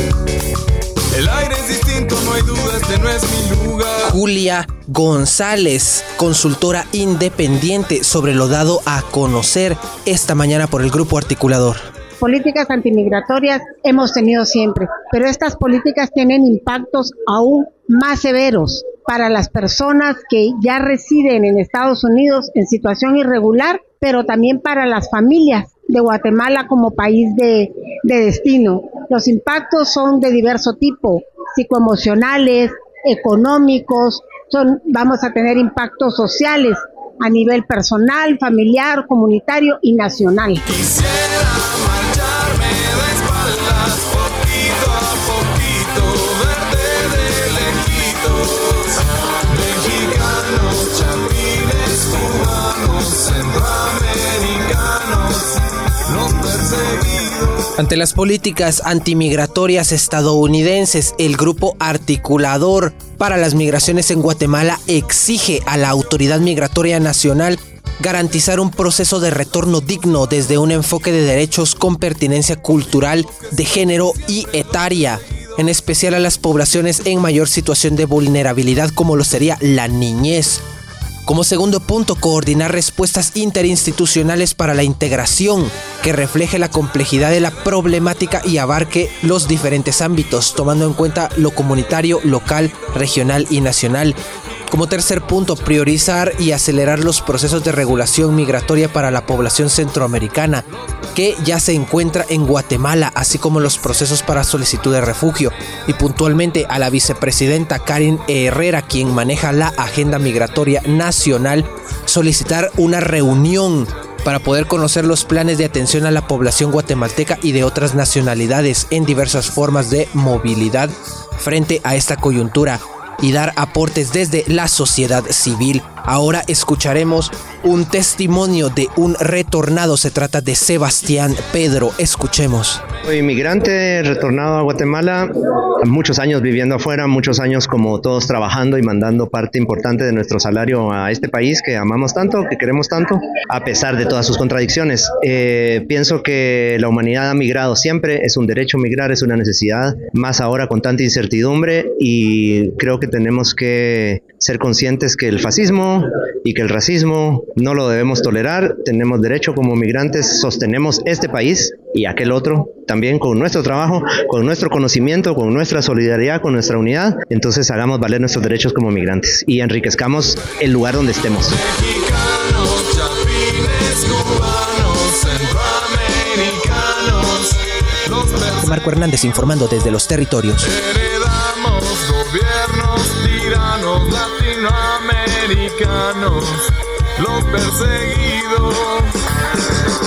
El aire es distinto, no hay duda, este no es mi lugar. Julia González, consultora independiente sobre lo dado a conocer esta mañana por el Grupo Articulador. Políticas antimigratorias hemos tenido siempre, pero estas políticas tienen impactos aún más severos para las personas que ya residen en Estados Unidos en situación irregular, pero también para las familias de Guatemala como país de destino. Los impactos son de diverso tipo, psicoemocionales, económicos, vamos a tener impactos sociales a nivel personal, familiar, comunitario y nacional. Quisiera marcharme de espaldas, poquito a poquito, verte de lejitos. Mexicanos, chapines, cubanos, centroamericanos, los perseguidos. Ante las políticas antimigratorias estadounidenses, el Grupo Articulador para las Migraciones en Guatemala exige a la Autoridad Migratoria Nacional garantizar un proceso de retorno digno desde un enfoque de derechos con pertinencia cultural, de género y etaria, en especial a las poblaciones en mayor situación de vulnerabilidad como lo sería la niñez. Como segundo punto, coordinar respuestas interinstitucionales para la integración que refleje la complejidad de la problemática y abarque los diferentes ámbitos, tomando en cuenta lo comunitario, local, regional y nacional. Como tercer punto, priorizar y acelerar los procesos de regulación migratoria para la población centroamericana que ya se encuentra en Guatemala, así como los procesos para solicitud de refugio. Y puntualmente a la vicepresidenta Karen Herrera, quien maneja la agenda migratoria nacional, solicitar una reunión para poder conocer los planes de atención a la población guatemalteca y de otras nacionalidades en diversas formas de movilidad frente a esta coyuntura, y dar aportes desde la sociedad civil. Ahora escucharemos un testimonio de un retornado. Se trata de Sebastián Pedro. Escuchemos. Soy inmigrante retornado a Guatemala, muchos años viviendo afuera, muchos años como todos trabajando y mandando parte importante de nuestro salario a este país que amamos tanto, que queremos tanto, a pesar de todas sus contradicciones. Pienso que la humanidad ha migrado siempre, es un derecho migrar, es una necesidad, más ahora con tanta incertidumbre, y creo que tenemos que ser conscientes que el fascismo y que el racismo no lo debemos tolerar. Tenemos derecho como migrantes, sostenemos este país y aquel otro también con nuestro trabajo, con nuestro conocimiento, con nuestra solidaridad, con nuestra unidad. Entonces hagamos valer nuestros derechos como migrantes y enriquezcamos el lugar donde estemos. Mexicanos, chapines, cubanos, centroamericanos, los Marco Hernández informando desde los territorios. heredamos gobiernos tiranos latinoamericanos, los perseguidos.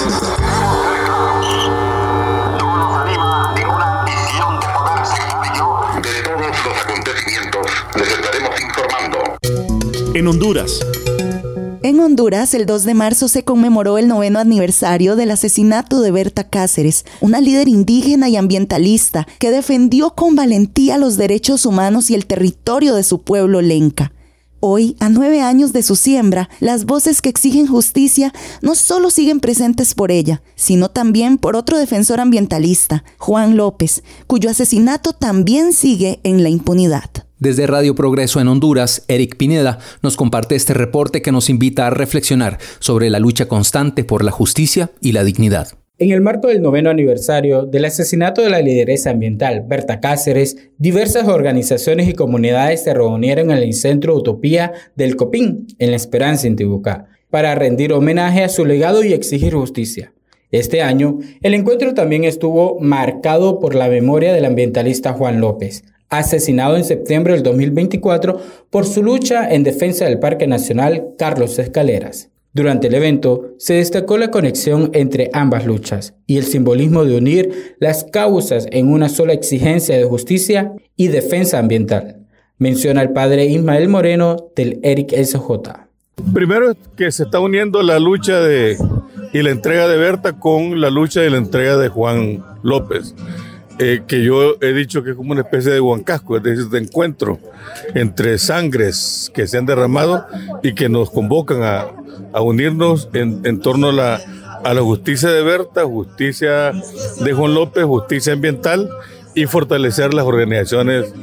En Honduras. En Honduras, el 2 de marzo se conmemoró el 9º aniversario del asesinato de Berta Cáceres, una líder indígena y ambientalista que defendió con valentía los derechos humanos y el territorio de su pueblo lenca. Hoy, a 9 años de su siembra, las voces que exigen justicia no solo siguen presentes por ella, sino también por otro defensor ambientalista, Juan López, cuyo asesinato también sigue en la impunidad. Desde Radio Progreso en Honduras, Eric Pineda nos comparte este reporte que nos invita a reflexionar sobre la lucha constante por la justicia y la dignidad. En el marco del 9º aniversario del asesinato de la lideresa ambiental Berta Cáceres, diversas organizaciones y comunidades se reunieron en el Centro Utopía del Copín, en La Esperanza, Intibucá, para rendir homenaje a su legado y exigir justicia. Este año, el encuentro también estuvo marcado por la memoria del ambientalista Juan López, asesinado en septiembre del 2024 por su lucha en defensa del Parque Nacional Carlos Escaleras. Durante el evento, se destacó la conexión entre ambas luchas y el simbolismo de unir las causas en una sola exigencia de justicia y defensa ambiental, menciona el padre Ismael Moreno del Eric SJ. Primero que se está uniendo la lucha y la entrega de Berta con la lucha y la entrega de Juan López. Que yo he dicho que es como una especie de huancasco, es decir, de encuentro entre sangres que se han derramado y que nos convocan a unirnos en torno a la justicia de Berta, justicia de Juan López, justicia ambiental y fortalecer las organizaciones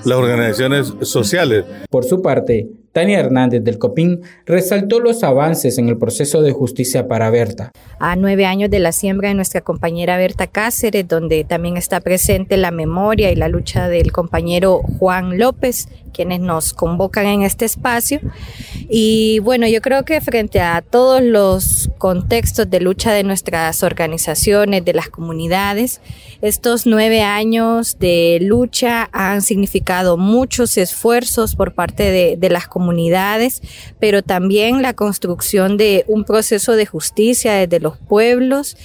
sociales. Por su parte, Tania Hernández del Copín resaltó los avances en el proceso de justicia para Berta. A 9 años de la siembra de nuestra compañera Berta Cáceres, donde también está presente la memoria y la lucha del compañero Juan López, quienes nos convocan en este espacio. Y bueno, yo creo que frente a todos los contextos de lucha de nuestras organizaciones, de las comunidades, estos 9 años de lucha han significado muchos esfuerzos por parte de las comunidades, pero también la construcción de un proceso de justicia desde los pueblos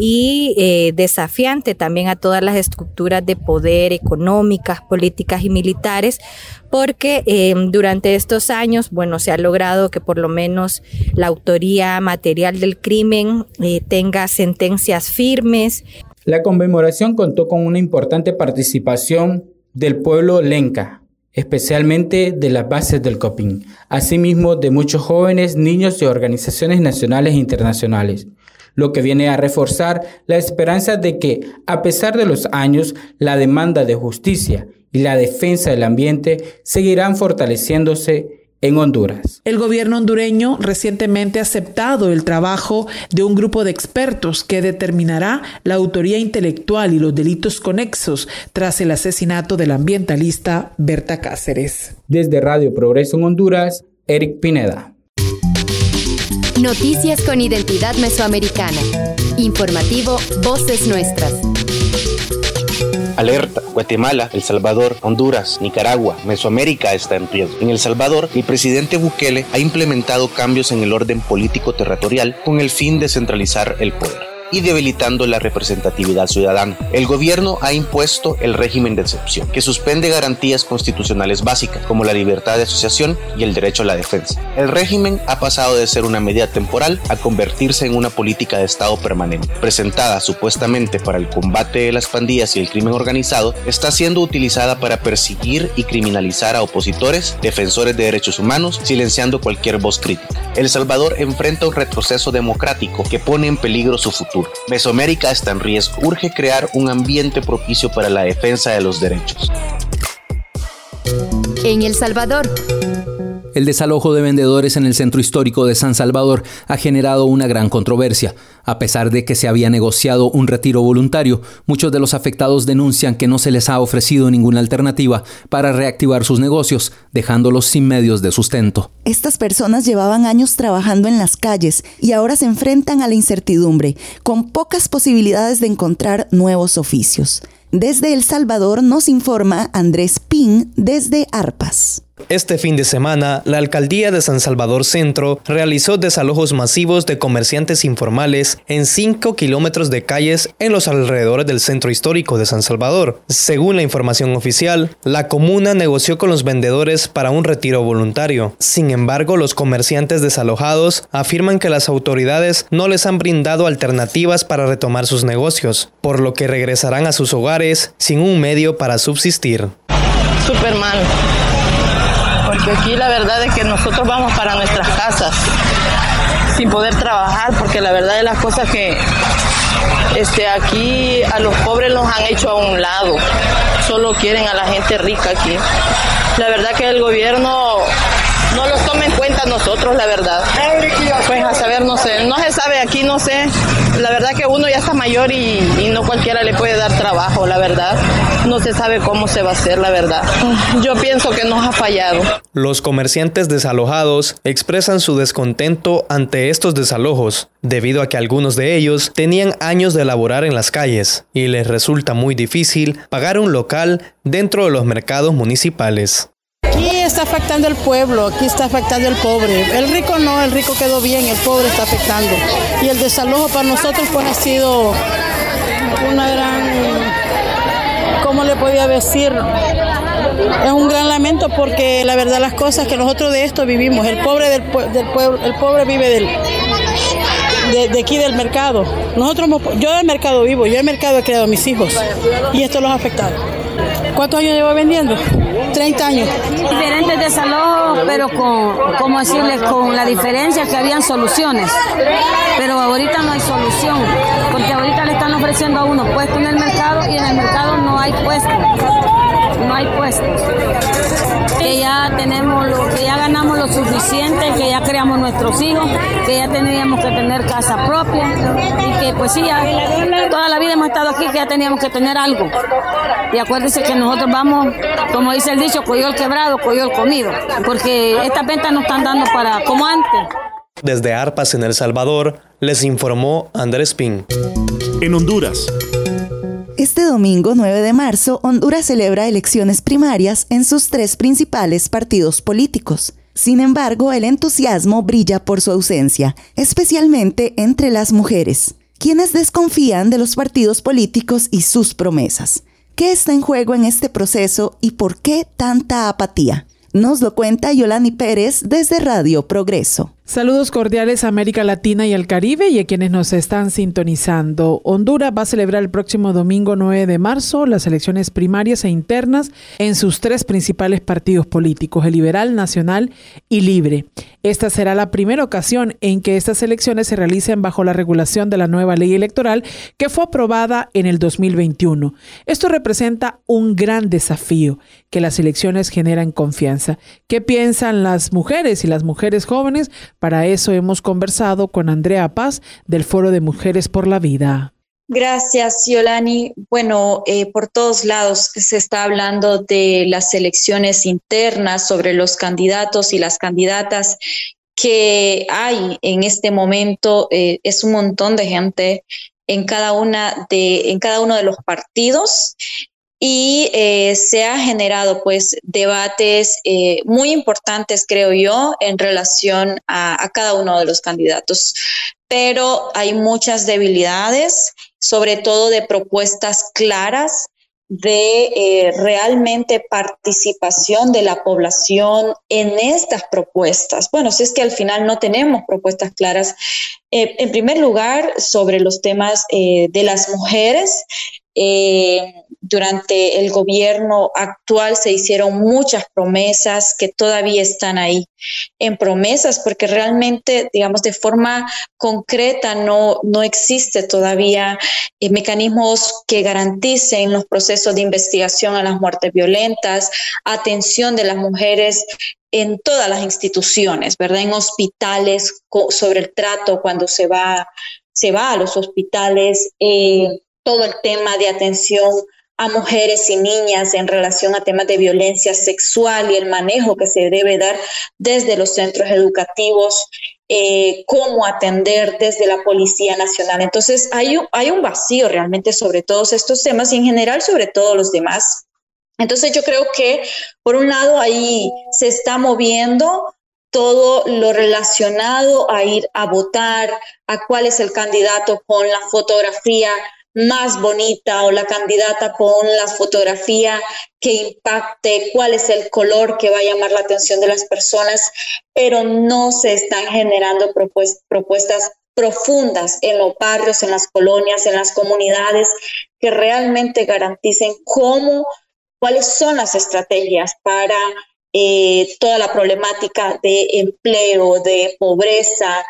y desafiante también a todas las estructuras de poder económicas, políticas y militares, porque durante estos años, bueno, se ha logrado que por lo menos la autoría material del crimen tenga sentencias firmes. La conmemoración contó con una importante participación del pueblo lenca, especialmente de las bases del Copín, asimismo de muchos jóvenes, niños y organizaciones nacionales e internacionales, lo que viene a reforzar la esperanza de que, a pesar de los años, la demanda de justicia y la defensa del ambiente seguirán fortaleciéndose en Honduras. El gobierno hondureño recientemente ha aceptado el trabajo de un grupo de expertos que determinará la autoría intelectual y los delitos conexos tras el asesinato del ambientalista Berta Cáceres. Desde Radio Progreso en Honduras, Eric Pineda. Noticias con identidad mesoamericana. Informativo Voces Nuestras. Alerta: Guatemala, El Salvador, Honduras, Nicaragua, Mesoamérica está en riesgo. En El Salvador, el presidente Bukele ha implementado cambios en el orden político territorial con el fin de centralizar el poder y debilitando la representatividad ciudadana. El gobierno ha impuesto el régimen de excepción, que suspende garantías constitucionales básicas, como la libertad de asociación y el derecho a la defensa. El régimen ha pasado de ser una medida temporal a convertirse en una política de Estado permanente. Presentada supuestamente para el combate de las pandillas y el crimen organizado, está siendo utilizada para perseguir y criminalizar a opositores, defensores de derechos humanos, silenciando cualquier voz crítica. El Salvador enfrenta un retroceso democrático que pone en peligro su futuro. Mesoamérica está en riesgo. Urge crear un ambiente propicio para la defensa de los derechos. En El Salvador. El desalojo de vendedores en el centro histórico de San Salvador ha generado una gran controversia. A pesar de que se había negociado un retiro voluntario, muchos de los afectados denuncian que no se les ha ofrecido ninguna alternativa para reactivar sus negocios, dejándolos sin medios de sustento. Estas personas llevaban años trabajando en las calles y ahora se enfrentan a la incertidumbre, con pocas posibilidades de encontrar nuevos oficios. Desde El Salvador nos informa Andrés Pin desde Arpas. Este fin de semana, la alcaldía de San Salvador Centro realizó desalojos masivos de comerciantes informales en 5 kilómetros de calles en los alrededores del centro histórico de San Salvador. Según la información oficial, la comuna negoció con los vendedores para un retiro voluntario. Sin embargo, los comerciantes desalojados afirman que las autoridades no les han brindado alternativas para retomar sus negocios, por lo que regresarán a sus hogares sin un medio para subsistir. Súper mal. Porque aquí la verdad es que nosotros vamos para nuestras casas sin poder trabajar, porque la verdad de las cosas que aquí a los pobres los han hecho a un lado, solo quieren a la gente rica aquí. La verdad que el gobierno no los toma en cuenta nosotros, la verdad. Pues a saber, no sé, no se sabe aquí, no sé. La verdad que uno ya está mayor y no cualquiera le puede dar trabajo, la verdad. No se sabe cómo se va a hacer, la verdad. Yo pienso que nos ha fallado. Los comerciantes desalojados expresan su descontento ante estos desalojos, debido a que algunos de ellos tenían años de laborar en las calles y les resulta muy difícil pagar un local dentro de los mercados municipales. Aquí está afectando el pueblo, aquí está afectando el pobre. El rico no, el rico quedó bien, el pobre está afectando. Y el desalojo para nosotros pues ha sido una gran, ¿cómo le podía decir? Es un gran lamento porque la verdad las cosas que nosotros de esto vivimos. El pobre del pueblo, el pobre vive de aquí del mercado. Yo del mercado vivo, yo del mercado he criado a mis hijos y esto los ha afectado. ¿Cuántos años llevo vendiendo? 30 años. Diferentes desalojos, pero con la diferencia que habían soluciones. Pero ahorita no hay solución, porque ahorita le están ofreciendo a uno puesto en el mercado y en el mercado no hay puestos. No hay puestos. Que ya ganamos lo suficiente, que ya creamos nuestros hijos, que ya teníamos que tener casa propia y que pues sí, ya toda la vida hemos estado aquí, que ya teníamos que tener algo. Y acuérdense que nosotros vamos, como dice el dicho, coyol quebrado, coyol comido, porque estas ventas no están dando para como antes. Desde Arpas en El Salvador, les informó Andrés Pin. En Honduras. Este domingo 9 de marzo, Honduras celebra elecciones primarias en sus 3 principales partidos políticos. Sin embargo, el entusiasmo brilla por su ausencia, especialmente entre las mujeres, quienes desconfían de los partidos políticos y sus promesas. ¿Qué está en juego en este proceso y por qué tanta apatía? Nos lo cuenta Yolani Pérez desde Radio Progreso. Saludos cordiales a América Latina y al Caribe y a quienes nos están sintonizando. Honduras va a celebrar el próximo domingo 9 de marzo las elecciones primarias e internas en sus 3 principales partidos políticos, el Liberal, Nacional y Libre. Esta será la primera ocasión en que estas elecciones se realicen bajo la regulación de la nueva ley electoral que fue aprobada en el 2021. Esto representa un gran desafío, que las elecciones generan confianza. ¿Qué piensan las mujeres y las mujeres jóvenes? Para eso hemos conversado con Andrea Paz del Foro de Mujeres por la Vida. Gracias, Yolani. Bueno, por todos lados se está hablando de las elecciones internas, sobre los candidatos y las candidatas que hay en este momento. Es un montón de gente en cada uno de los partidos. Y se ha generado pues debates muy importantes, creo yo, en relación a cada uno de los candidatos. Pero hay muchas debilidades, sobre todo de propuestas claras, de realmente participación de la población en estas propuestas. Bueno, si es que al final no tenemos propuestas claras, en primer lugar, sobre los temas de las mujeres. Durante el gobierno actual se hicieron muchas promesas que todavía están ahí en promesas, porque realmente, digamos, de forma concreta no existe todavía mecanismos que garanticen los procesos de investigación a las muertes violentas, atención de las mujeres en todas las instituciones, ¿verdad? En hospitales, sobre el trato cuando se va a los hospitales, todo el tema de atención a mujeres y niñas en relación a temas de violencia sexual y el manejo que se debe dar desde los centros educativos, cómo atender desde la Policía Nacional. Entonces hay un vacío realmente sobre todos estos temas y en general sobre todos los demás. Entonces yo creo que por un lado ahí se está moviendo todo lo relacionado a ir a votar, a cuál es el candidato con la fotografía más bonita o la candidata con la fotografía que impacte, cuál es el color que va a llamar la atención de las personas, pero no se están generando propuestas profundas en los barrios, en las colonias, en las comunidades, que realmente garanticen cuáles son las estrategias para toda la problemática de empleo, de pobreza,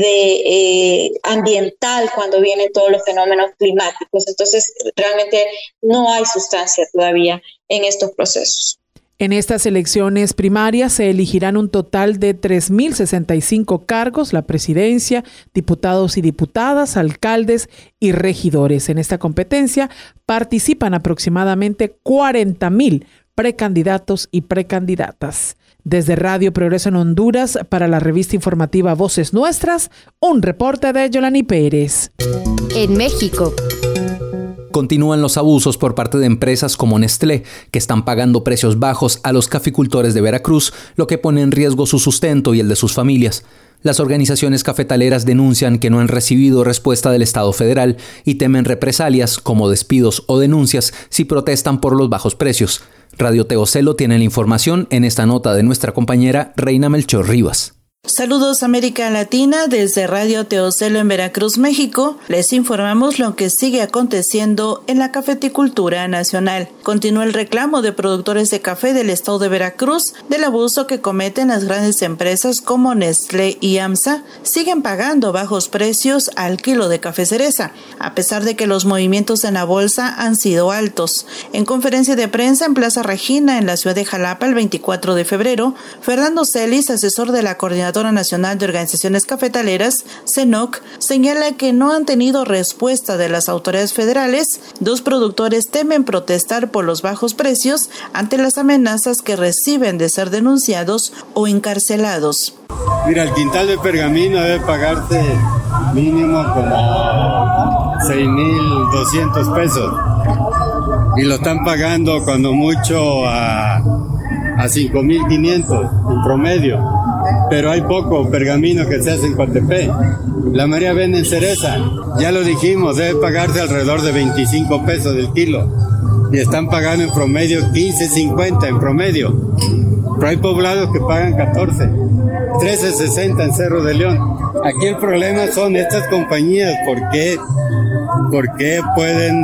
de ambiental cuando vienen todos los fenómenos climáticos. Entonces, realmente no hay sustancia todavía en estos procesos. En estas elecciones primarias se elegirán un total de 3.065 cargos, la presidencia, diputados y diputadas, alcaldes y regidores. En esta competencia participan aproximadamente 40.000 precandidatos y precandidatas. Desde Radio Progreso en Honduras, para la revista informativa Voces Nuestras, un reporte de Yolani Pérez. En México. Continúan los abusos por parte de empresas como Nestlé, que están pagando precios bajos a los caficultores de Veracruz, lo que pone en riesgo su sustento y el de sus familias. Las organizaciones cafetaleras denuncian que no han recibido respuesta del Estado federal y temen represalias como despidos o denuncias si protestan por los bajos precios. Radio Teocelo tiene la información en esta nota de nuestra compañera Reina Melchor Rivas. Saludos América Latina, desde Radio Teocelo en Veracruz, México. Les informamos lo que sigue aconteciendo en la cafeticultura nacional. Continúa el reclamo de productores de café del estado de Veracruz del abuso que cometen las grandes empresas como Nestlé y AMSA. Siguen pagando bajos precios al kilo de café cereza, a pesar de que los movimientos en la bolsa han sido altos. En conferencia de prensa en Plaza Regina, en la ciudad de Jalapa, el 24 de febrero, Fernando Celis, asesor de la Coordinadora Nacional de Organizaciones Cafetaleras, CENOC, señala que no han tenido respuesta de las autoridades federales. Dos productores temen protestar por los bajos precios ante las amenazas que reciben de ser denunciados o encarcelados. Mira, el quintal de pergamino debe pagarse mínimo como 6,200 pesos y lo están pagando cuando mucho a 5,500 en promedio. Pero hay poco pergamino que se hace en Coatepec. La mayoría vende en cereza. Ya lo dijimos, debe pagarse alrededor de 25 pesos del kilo. Y están pagando en promedio 15.50 en promedio. Pero hay poblados que pagan 14. 13.60 en Cerro de León. Aquí el problema son estas compañías. ¿Por qué pueden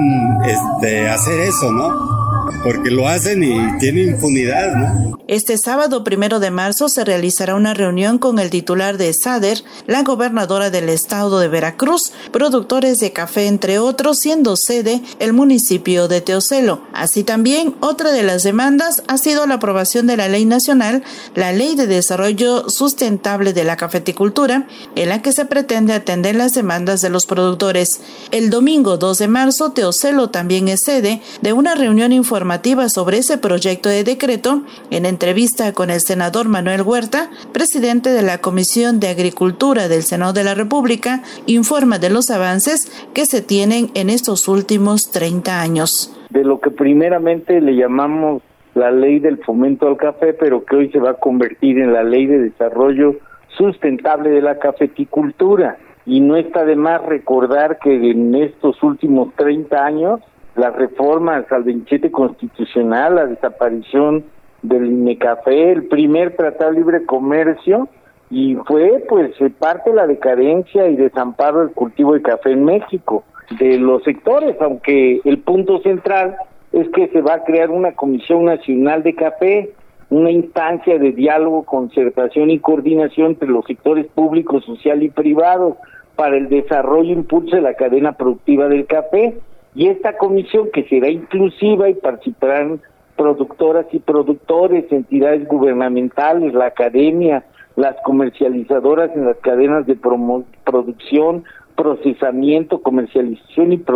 hacer eso, no? Porque lo hacen y tienen impunidad, ¿no? Este sábado 1 de marzo se realizará una reunión con el titular de SADER, la gobernadora del estado de Veracruz, productores de café, entre otros, siendo sede el municipio de Teocelo. Así también, otra de las demandas ha sido la aprobación de la Ley Nacional, la Ley de Desarrollo Sustentable de la Cafeticultura, en la que se pretende atender las demandas de los productores. El domingo 2 de marzo, Teocelo también es sede de una reunión informativa sobre ese proyecto de decreto. En entrevista con el senador Manuel Huerta, presidente de la Comisión de Agricultura del Senado de la República, informa de los avances que se tienen en estos últimos 30 años. De lo que primeramente le llamamos la Ley del Fomento al Café, pero que hoy se va a convertir en la Ley de Desarrollo Sustentable de la Cafeticultura. Y no está de más recordar que en estos últimos 30 años, las reformas al 27 constitucional, la desaparición del INECAFé, el primer tratado de libre comercio, y fue parte de la decadencia y desamparo del cultivo de café en México, de los sectores, aunque el punto central es que se va a crear una Comisión Nacional de Café, una instancia de diálogo, concertación y coordinación entre los sectores públicos, social y privados para el desarrollo e impulso de la cadena productiva del café. Y esta comisión, que será inclusiva y participarán productoras y productores, entidades gubernamentales, la academia, las comercializadoras en las cadenas de producción, procesamiento, comercialización y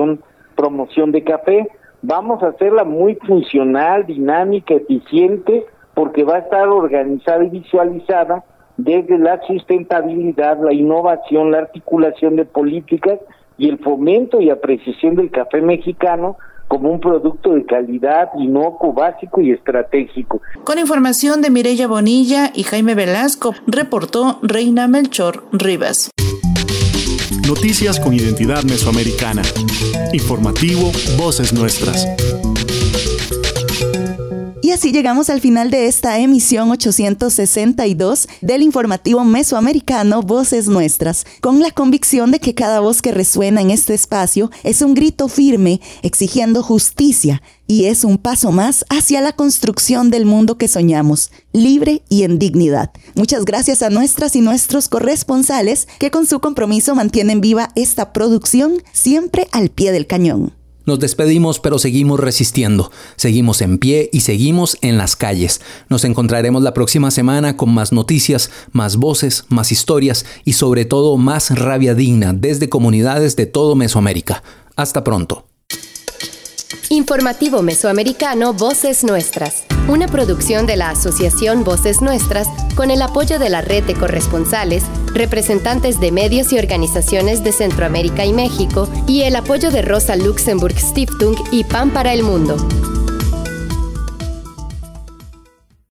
promoción de café. Vamos a hacerla muy funcional, dinámica, eficiente, porque va a estar organizada y visualizada desde la sustentabilidad, la innovación, la articulación de políticas y el fomento y apreciación del café mexicano como un producto de calidad, inocuo, básico y estratégico. Con información de Mireya Bonilla y Jaime Velasco, reportó Reina Melchor Rivas. Noticias con identidad mesoamericana. Informativo Voces Nuestras. Y así llegamos al final de esta emisión 862 del informativo mesoamericano Voces Nuestras, con la convicción de que cada voz que resuena en este espacio es un grito firme exigiendo justicia y es un paso más hacia la construcción del mundo que soñamos, libre y en dignidad. Muchas gracias a nuestras y nuestros corresponsales que con su compromiso mantienen viva esta producción siempre al pie del cañón. Nos despedimos, pero seguimos resistiendo. Seguimos en pie y seguimos en las calles. Nos encontraremos la próxima semana con más noticias, más voces, más historias y sobre todo más rabia digna desde comunidades de todo Mesoamérica. Hasta pronto. Informativo Mesoamericano Voces Nuestras. Una producción de la Asociación Voces Nuestras con el apoyo de la Red de Corresponsales, representantes de medios y organizaciones de Centroamérica y México y el apoyo de Rosa Luxemburg Stiftung y Pan para el Mundo.